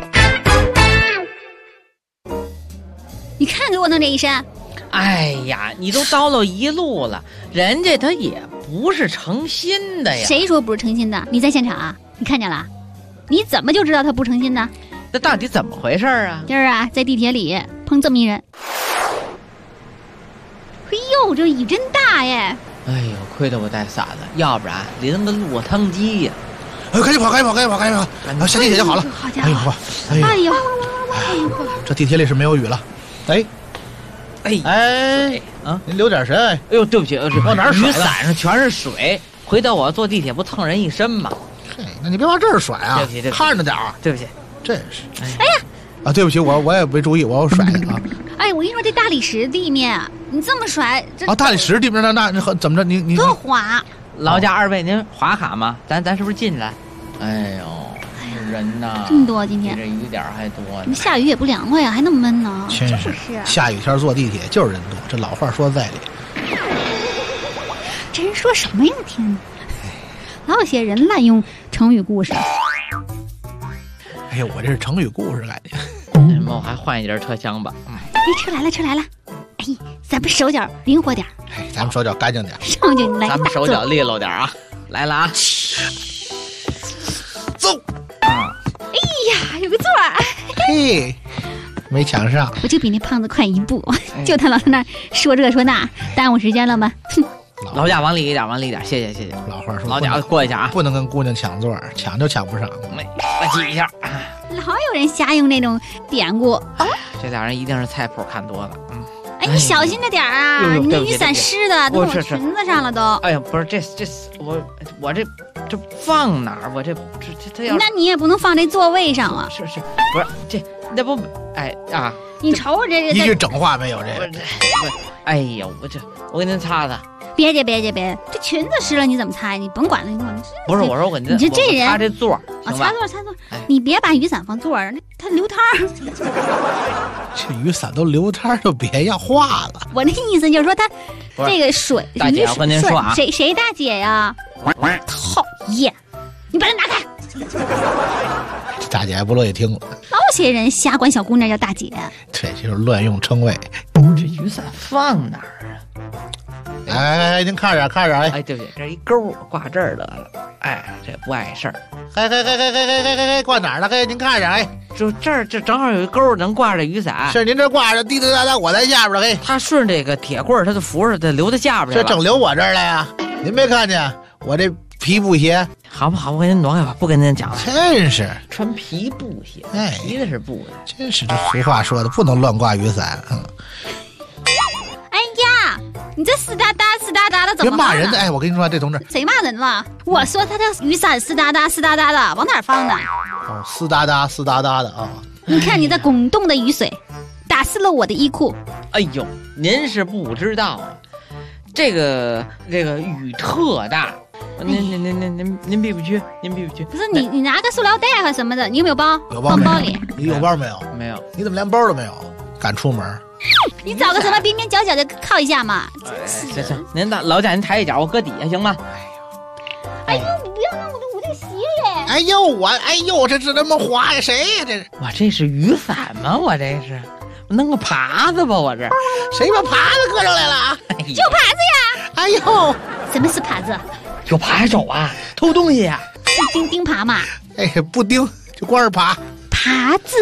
你看给我弄这一身。 哎呀，你都叨唠一路了，人家他也不是诚心的呀。 谁说不是诚心的？你在现场啊？你看见了？你怎么就知道他不诚心呢？ 那到底怎么回事啊？ 今儿啊，在地铁里碰这么一人。哎呦，这雨真大耶！ 哎呦，亏得我带伞了，要不然淋个落汤鸡呀！ 哎呦，赶紧跑，下地铁就好了。 好家伙！ 哎呦，这地铁里是没有雨了。哎啊！您留点神。哎呦，对不起， 往哪儿甩？ 雨伞上全是水，回头我坐地铁不蹭人一身吗？ 嘿，那你别往这儿甩啊！ 对不起， 看着点儿。 对不起， 真是。哎呀！啊，对不起，我也没注意，我要甩啊。 哎，我跟你说，这大理石地面啊，你这么甩，这大理石地面那怎么着？你多滑！ 劳驾二位，您划卡吗？咱是不是进来？哎呦，人呐， 这么多今天， 比这雨点还多呢。 你下雨也不凉快呀，还那么闷呢。 真是，下雨天坐地铁就是人多，这老话说在理。 这人说什么呀？天哪，老有些人滥用成语故事。 哎呀，我这是成语故事感觉。 那我还换一节车厢吧。 哎，车来了！哎，咱们手脚灵活点。 哎，咱们手脚干净点。 上去来， 咱们手脚利落点啊！来了啊！ 走。 哎呀，有个座儿。 嘿，没抢上。 我就比那胖子快一步，就他老在那说这说那，耽误时间了吗？哼。 劳驾往里一点，谢谢。 老话说， 劳驾过一下啊， 不能跟姑娘抢座，抢就抢不上。 我记一下。 老有人瞎用那种典故。 这俩人一定是菜谱看多了。 哎， 你小心着点啊！你那雨伞湿的，都往裙子上了都。 哎呀，不是这我这放哪儿？我这要…… 那你也不能放这座位上啊！ 是，不是这那不哎啊！ 你瞅我这一句整话没有这个。 哎呀，我给您擦擦。 别，这裙子湿了你怎么擦？你甭管了， 不是我说我你这人擦这座儿， 擦座，你别把雨伞放座上，它流汤。 这雨伞都流汤，就别要化了。 我那意思就是说，它这个水， 大姐，我跟您说啊， 谁大姐呀？讨厌，你把它拿开。 这大姐还不乐意听了。 老些人瞎管小姑娘叫大姐， 对，就是乱用称谓。 这雨伞放哪儿啊？ 哎，您看着， 哎，对不起，这一钩挂这儿得了。哎，这不碍事儿。 嘿，挂哪儿了？嘿，您看着，哎， 就这儿，这正好有一钩能挂着雨伞。 是您这挂着，滴滴答答，我在下边了。嘿， 他顺这个铁棍儿，他就扶着，他留在下边去了。 这正留我这儿来呀？您没看见我这皮布鞋？ 好吧，我给您挪开吧，不跟您讲了。 真是穿皮布鞋，皮的是布的， 真是这俗话说的，不能乱挂雨伞。 哎呀，你这湿哒哒的怎么？ 别骂人的！哎，我跟你说，这同志谁骂人了？我说他的雨伞湿哒哒的，往哪儿放呢？ 哦，湿哒哒的啊！ 你看你这滚动的雨水，打湿了我的衣裤。 哎呦，您是不知道啊，这个雨特大。您必不去， 不是你拿个塑料袋和什么的，你有没有包？ 有包， 放包里。 你有包没有？ 没有。 你怎么连包都没有？敢出门？ 你找个什么边边角角的靠一下嘛。 行，您老贾您抬一脚，我搁底下行吗？ 哎呦，你不要弄我这个鞋耶！ 哎呦，这那么滑呀？谁呀？这是我这是雨伞吗？我这是弄个耙子吧？我这谁把耙子搁上来了啊？ 就耙子呀！ 哎呦， 什么是耙子？ 有扒手啊，偷东西呀？ 是钉耙嘛？ 哎，不钉，就光是耙子。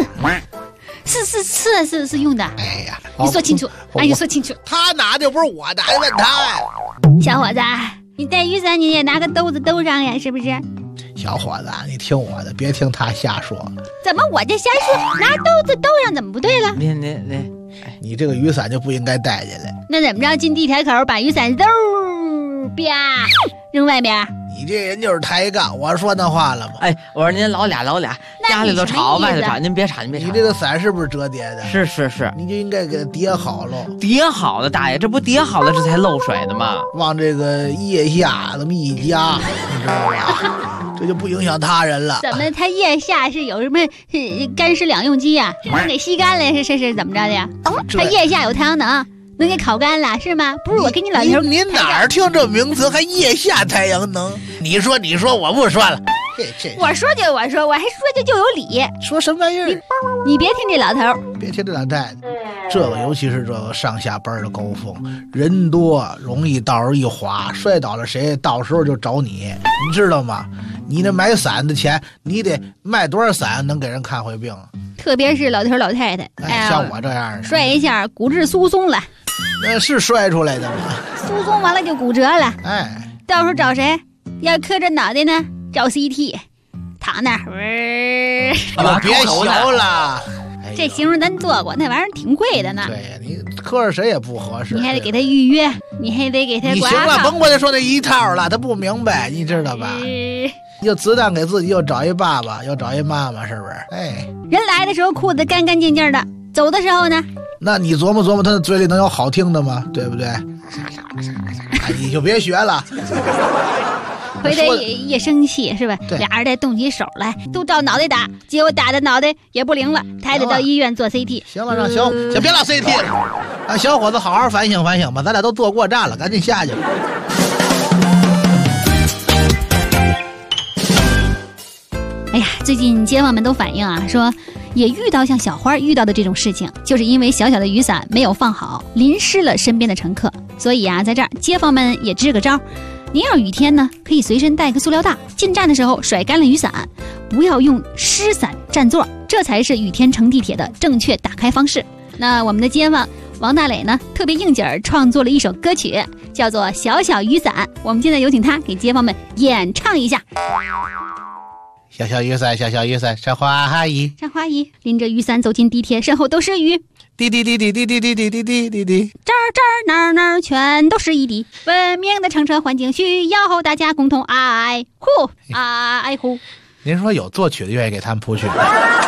是用的。 哎呀， 你说清楚，你说清楚。 他拿的又不是我拿的，问他呀。 小伙子，你带雨伞你也拿个兜子兜上呀，是不是？ 小伙子，你听我的，别听他瞎说。 怎么我这瞎说？拿兜子兜上怎么不对了？ 你这个雨伞就不应该带进来。 那怎么着？进地铁口把雨伞啪扔外面。 你这人就是抬杠，我说那话了吗？ 哎，我说您老俩，家里头吵，外头吵，您别吵。 你这个伞是不是折叠的？ 是， 你就应该给它叠好喽。 叠好了，大爷，这不叠好了，这才漏水的吗？ 往这个腋下这么一夹，你知道吧？这就不影响他人了。 怎么他腋下是有什么干湿两用机呀？是能给吸干了？是怎么着的呀？他腋下有太阳能。能给烤干了是吗？不是我跟你老头， 你哪儿听这名词还腋下太阳能？你说，我不说了。 我说，我还说就有理。 说什么玩意儿？ 你别听这老头， 别听这老太太。这个尤其是这个上下班的高峰，人多容易道上一滑，摔倒了谁，到时候就找你知道吗？你那买伞的钱，你得卖多少伞能给人看回病？ 特别是老头老太太， 像我这样的， 摔一下骨质疏松了。 那是摔出来的吗？ 疏松完了就骨折了。 哎， 到时候找谁？要磕着脑袋呢，找 CT， 躺那儿。 别学了， 这形容咱做过，那玩意儿挺贵的呢。 对呀，你磕着谁也不合适。 你还得给他预约，你还得给他挂号。 你行了，甭跟他说那一套了，他不明白，你知道吧？又子弹给自己又找一爸爸，又找一妈妈，是不是？哎， 人来的时候裤子干干净净的，走的时候呢？ 那你琢磨琢磨，他的嘴里能有好听的吗？对不对？你就别学了。 回头也生气是吧？俩人再动起手来，都到脑袋打，结果打的脑袋也不灵了，他还得到医院做 CT。 行了，让先别老 CT 了，让小伙子好好反省反省吧。咱俩都坐过站了，赶紧下去。 哎呀，最近街坊们都反映啊，说也遇到像小花遇到的这种事情，就是因为小小的雨伞没有放好，淋湿了身边的乘客。所以啊，在这儿街坊们也支个招，您要雨天呢，可以随身带个塑料袋，进站的时候甩干了雨伞，不要用湿伞占座，这才是雨天乘地铁的正确打开方式。那我们的街坊王大磊呢，特别应景儿创作了一首歌曲，叫做《小小雨伞》。我们现在有请他给街坊们演唱一下。 小小雨伞，小小雨伞，山花衣， 山花衣，拎着雨伞走进地铁，身后都是雨。 滴滴滴滴滴滴滴滴滴滴滴滴， 这儿哪儿全都是一地。文明的乘车环境需要大家共同爱护爱护。 您说有作曲的愿意给他们谱曲吗？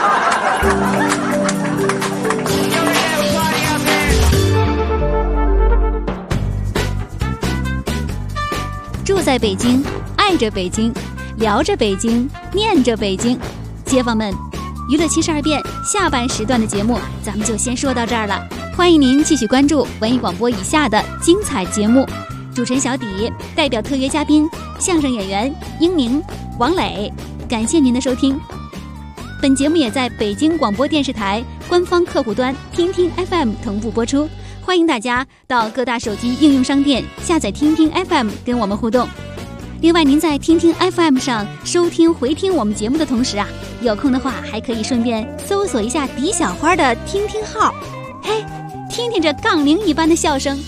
住在北京，爱着北京，聊着北京，念着北京。街坊们，娱乐72变下半时段的节目咱们就先说到这儿了，欢迎您继续关注文艺广播以下的精彩节目。主持人小迪代表特约嘉宾相声演员英宁、王磊，感谢您的收听。本节目也在北京广播电视台官方客户端听听 FM 同步播出，欢迎大家到各大手机应用商店下载听听 FM 跟我们互动。另外，您在听听 FM 上收听回听我们节目的同时啊，有空的话还可以顺便搜索一下狄小花的听听号，嘿，听听这杠铃一般的笑声。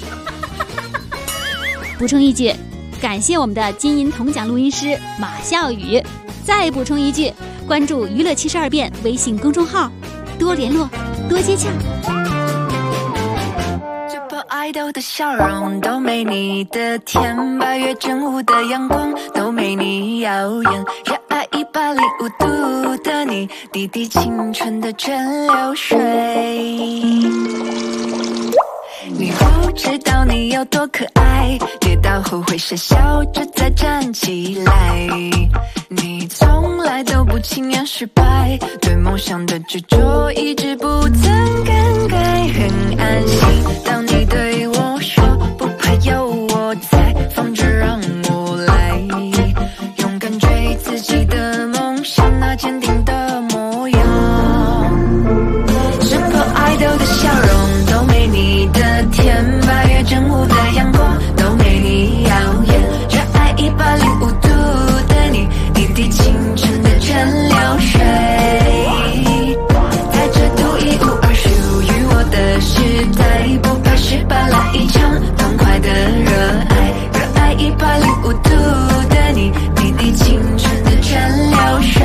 补充一句，感谢我们的金银铜奖录音师马笑宇。再补充一句，关注娱乐72变微信公众号，多联络，多接洽。 爱豆的笑容都没你的甜，8月正午的阳光都没你耀眼，热爱105度的你，滴滴青春的蒸馏水。你不知道你有多可爱，跌倒后会傻笑着再站起来，你从来都不轻言失败，对梦想的执着一直不曾更改，很安心当你对我说不怕有我在，放着让我来，勇敢追自己的梦想，那坚定的模样。Super Idol 的笑容都没你的甜，8月正午的阳光都没你耀眼，热爱105度的你，滴滴青春的蒸馏水，在这独一无二属于我的时代，不怕失败，来一场痛快的热爱，热爱105度的你，滴滴青春的蒸馏水，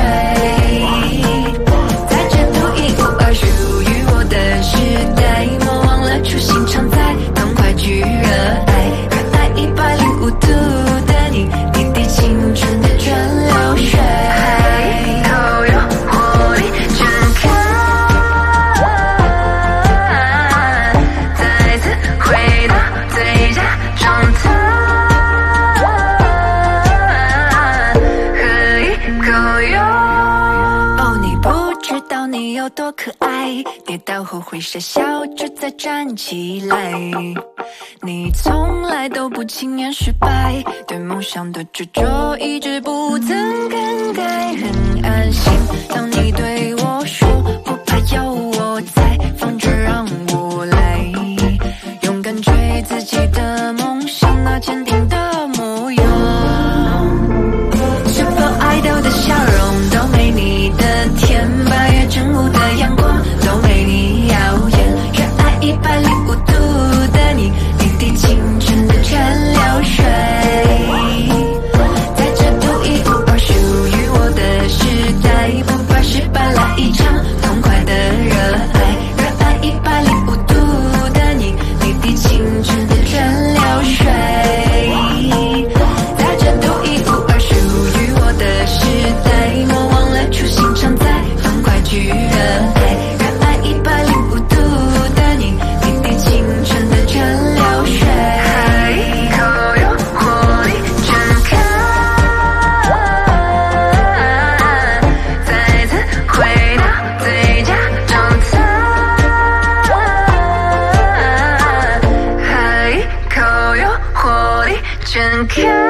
在这独一无二属于我的时代，莫忘了初心常在，痛快去热爱，热爱105度的你，滴滴青春的蒸馏水，都有活力全开，再次回到最佳状态，喝一口哟。哦，你不知道你有多可爱，跌倒后会傻笑着再站起来，你从来都不轻言失败，对梦想的执着一直不曾更改，很安心当你对我说不怕有我在，放着让我来，勇敢追自己的梦想，那坚定的模样。Super Idol 的笑容都没你的甜，8月正午的阳光都没你耀眼，热爱105度的你，滴滴青春的蒸馏水，在这独一无二属于我的时代，不怕失败，来一场痛快的热爱，热爱105度的你，滴滴青春的蒸馏水，在这独一无二属于我的时代，莫忘了初心常在，痛快去热爱，热爱105度的你，滴滴青春的蒸馏水，喝一口有活力全开，再次回到最佳状态，喝一口有活力全开。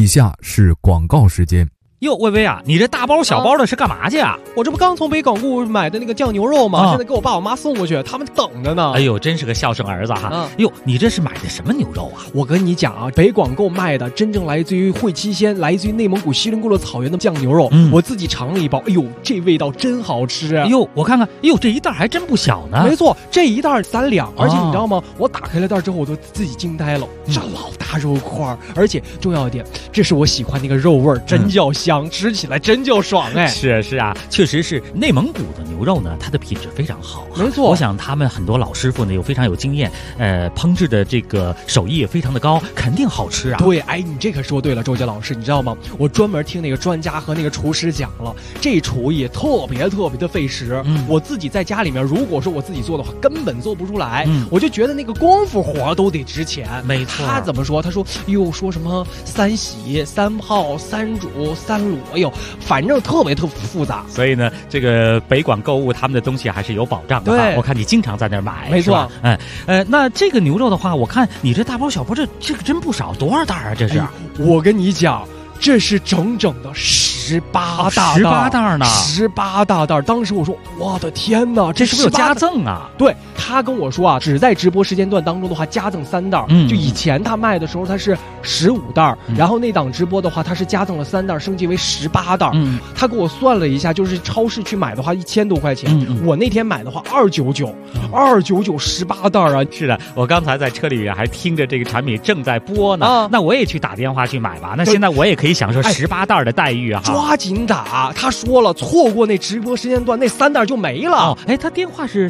以下是广告时间。 哟，薇薇啊，你这大包小包的是干嘛去啊？ 我这不刚从北港户买的那个酱牛肉吗？现在给我爸我妈送过去，他们等着呢。 哎呦，真是个孝顺儿子哈！哟，你这是买的什么牛肉啊？ 我跟你讲啊，北广购卖的真正来自于会期鲜，来自于内蒙古锡林郭勒草原的酱牛肉，我自己尝了一包，哎呦，这味道真好吃啊！ 哎呦，我看看，哎呦，这一袋还真不小呢。 没错，这一袋3两，而且你知道吗？我打开了袋之后，我都自己惊呆了，这老大肉块，而且重要一点，这是我喜欢那个肉味儿，真叫香，吃起来真叫爽哎！ 是啊，确实是内蒙古的牛肉呢，它的品质非常好。 没错， 我想他们很多老师傅呢又非常有经验，烹制的这个手艺也非常的高，肯定好吃啊。 对，哎，你这可说对了，周杰老师，你知道吗？我专门听那个专家和那个厨师讲了，这厨艺特别的费时。我自己在家里面，如果说我自己做的话，根本做不出来。我就觉得那个功夫活都得值钱。 没错， 他怎么说？他说又说什么3洗、3泡、3煮、3卤，哎呦。反正特别复杂， 所以呢，这个北广购物他们的东西还是有保障的。 对， 我看你经常在那儿买， 没错。 那这个牛肉的话，我看你这大包小包，这个真不少，多少袋啊？这是？ 我跟你讲，这是整整的18大袋呢 ，18大袋。当时我说，我的天哪， 这是不是有加赠啊？ 对，他跟我说啊，只在直播时间段当中的话，加赠3袋。就以前他卖的时候，他是15袋，然后那档直播的话，他是加赠了3袋，升级为18袋。他给我算了一下，就是超市去买的话1000多块钱，我那天买的话299，29918袋啊！ 是的，我刚才在车里面还听着这个产品正在播呢，那我也去打电话去买吧。那现在我也可以享受18袋的待遇啊！ 抓紧打！他说了，错过那直播时间段，那3袋就没了。 他电话是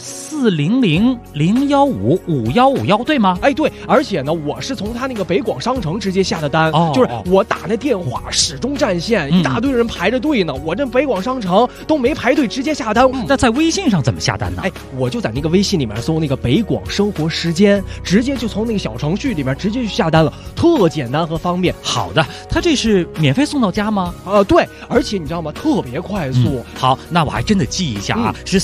400-015-5151，对吗？ 对，而且呢，我是从他那个北广商城直接下的单，就是我打那电话始终占线，一大堆人排着队呢。我这北广商城都没排队，直接下单。 那在微信上怎么下单呢？ 我就在那个微信里面搜那个北广生活时间，直接就从那个小程序里面直接去下单了，特简单和方便。 好的，他这是免费送到家吗？ 对，而且你知道吗？特别快速。 好，那我还真得记一下啊，是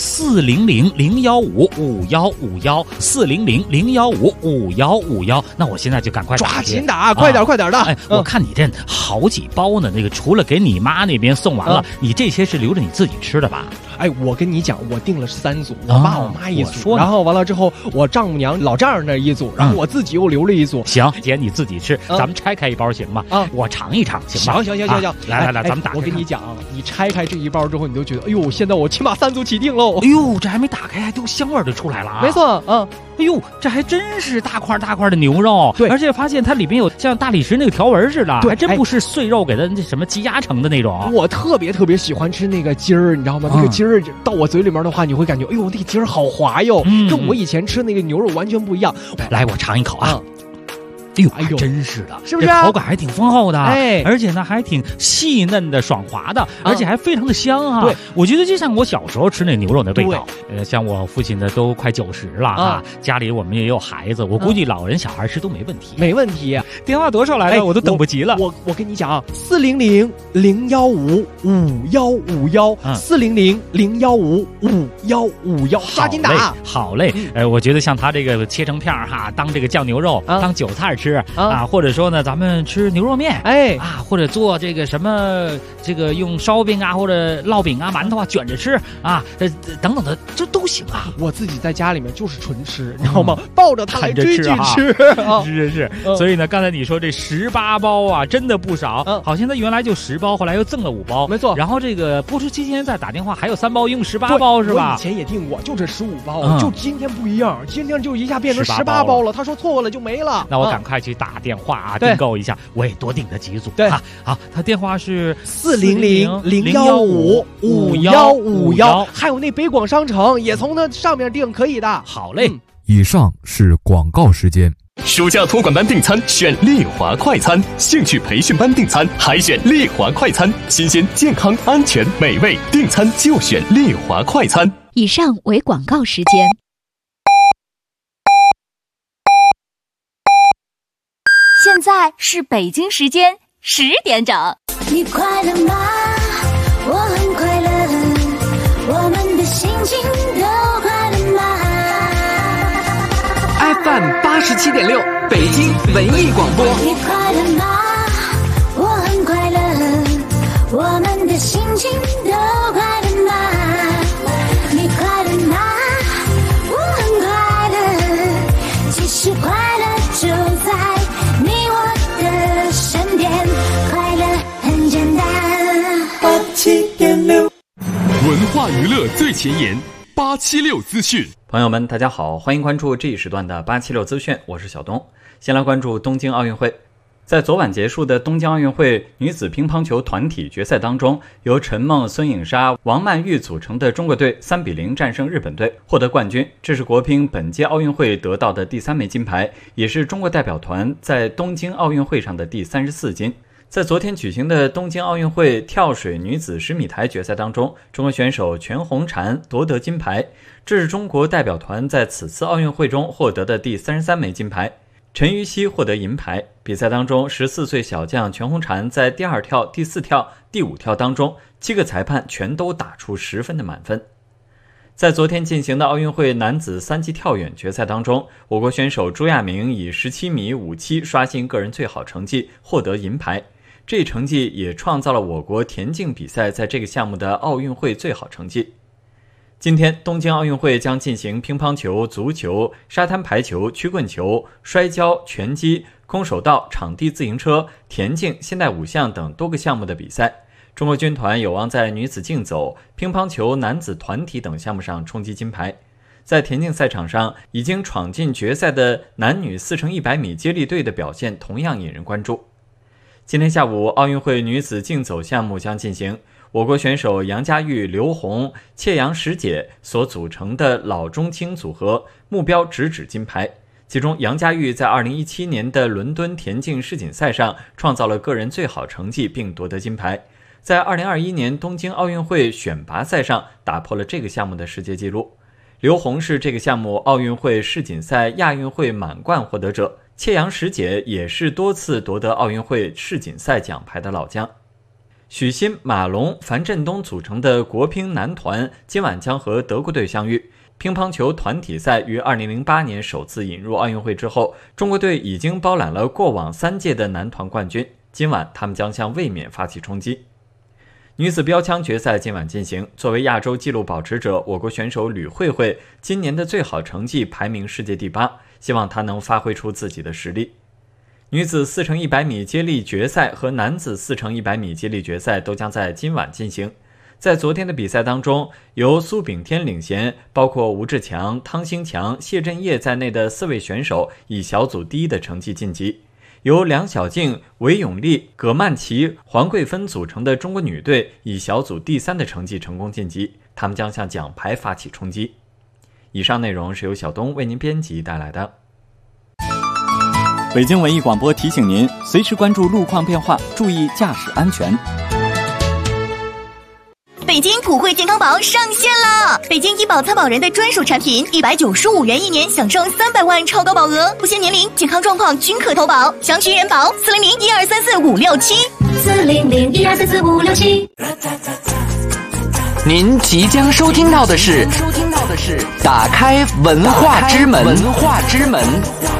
400-015-5151，400-015-5151。那我现在就赶快抓紧打，快点的。 我看你这好几包呢，那个除了给你妈那边送完了，你这些是留着你自己吃的吧？ 我跟你讲，我订了3组，我爸我妈一组，然后完了之后，我丈母娘老丈人那一组，然后我自己又留了一组。 行，姐你自己吃，咱们拆开一包行吗？我尝一尝，行吧？ 行， 来，咱们打开。 我跟你讲，你拆开这一包之后，你就觉得，哎呦，现在我起码3组起订喽。 哎呦，这还没打开，还都香味就出来了啊！ 没错， 哎呦，这还真是大块的牛肉， 对， 而且发现它里边有像大理石那个条纹似的，还真不是碎肉给它那什么积压成的那种。 我特别喜欢吃那个筋儿，你知道吗？那个筋儿到我嘴里面的话，你会感觉，哎呦，那个筋儿好滑哟，跟我以前吃那个牛肉完全不一样。 来，我尝一口啊。哎呦，真是的， 是不是？ 这口感还挺丰厚的，而且呢还挺细嫩的、爽滑的，而且还非常的香啊！ 对， 我觉得就像我小时候吃那牛肉的味道。像我父亲呢都快90了啊，家里我们也有孩子，我估计老人小孩吃都没问题。 没问题。 电话多少来了？我都等不及了。 我跟你讲，400-015-5151，400-015-5151，抓紧打！ 好嘞，我觉得像他这个切成片哈，当这个酱牛肉，当韭菜吃啊，或者说呢，咱们吃牛肉面，或者做这个什么，这个用烧饼啊，或者烙饼啊、馒头啊卷着吃啊，等等的，这都行啊。 我自己在家里面就是纯吃，你知道吗？抱着它来追剧吃。 是。所以呢，刚才你说这18包啊，真的不少。好像他原来就10包，后来又赠了5包。 没错。 然后这个播出期间再打电话，还有3包，一共18包是吧？ 我以前也订过，就这15包，就今天不一样，今天就一下变成18包了。他说错过了就没了。 那我赶快去打电话啊，订购一下，我也多订了几组。 对， 好，他电话是 400-015-5151，还有那北广商城也从那上面订，可以的。 好嘞。 以上是广告时间。 暑假托管班订餐选丽华快餐，兴趣培训班订餐还选丽华快餐，新鲜、健康、安全、美味，订餐就选丽华快餐。 以上为广告时间。 现在是北京时间10点整。 你快乐吗？我很快乐，我们的心情都快乐吗？ FM 87.6，北京文艺广播。 你快乐吗？我很文化娱乐最前沿，876资讯。 朋友们，大家好，欢迎关注这一时段的876资讯，我是小东。先来关注东京奥运会。在昨晚结束的东京奥运会女子乒乓球团体决赛当中，由陈梦、孙颖莎、王曼玉组成的中国队3-0战胜日本队，获得冠军。这是国乒本届奥运会得到的第3枚金牌，也是中国代表团在东京奥运会上的第34金。在昨天举行的东京奥运会跳水女子10米台决赛当中，中国选手全红婵夺得金牌，这是中国代表团在此次奥运会中获得的第33枚金牌。陈芋汐获得银牌。比赛当中，14岁小将全红婵在第2跳、第4跳、第5跳当中，7个裁判全都打出10分的满分。在昨天进行的奥运会男子3级跳远决赛当中，我国选手朱亚明以17米57刷新个人最好成绩，获得银牌。这一成绩也创造了我国田径比赛在这个项目的奥运会最好成绩。今天，东京奥运会将进行乒乓球、足球、沙滩排球、曲棍球、摔跤、拳击、空手道、场地自行车、田径、现代五项等多个项目的比赛。中国军团有望在女子竞走、乒乓球男子团体等项目上冲击金牌。在田径赛场上，已经闯进决赛的男女4×100米接力队的表现同样引人关注。今天下午，奥运会女子竞走项目将进行。我国选手杨佳玉、刘虹、切阳石姐所组成的老中青组合，目标直指金牌。其中，杨佳玉在2017年的伦敦田径世锦赛上创造了个人最好成绩，并夺得金牌。在2021年东京奥运会选拔赛上打破了这个项目的世界纪录。刘虹是这个项目奥运会世锦赛亚运会满贯获得者，切阳石姐也是多次夺得奥运会世锦赛奖牌的老将。许昕、马龙、樊振东组成的国乒男团今晚将和德国队相遇。乒乓球团体赛于2008年首次引入奥运会之后，中国队已经包揽了过往3届的男团冠军，今晚他们将向卫冕发起冲击。女子标枪决赛今晚进行，作为亚洲纪录保持者，我国选手吕慧慧今年的最好成绩排名世界第8，希望她能发挥出自己的实力。女子4×100米接力决赛和男子4×100米接力决赛都将在今晚进行。在昨天的比赛当中，由苏炳添领衔，包括吴志强、汤兴强、谢震业在内的4位选手以小组第1的成绩晋级。由梁晓静、韦永丽、葛曼棋、黄桂芬组成的中国女队以小组第3的成绩成功晋级，他们将向奖牌发起冲击。以上内容是由小东为您编辑带来的。 北京文艺广播提醒您，随时关注路况变化，注意驾驶安全。 北京普惠健康宝上线了！北京医保参保人的专属产品，195元1年，享受300万超高保额，不限年龄、健康状况均可投保。详询人保400-1234-567，400-1234-567。 您即将收听到的是打开文化之门。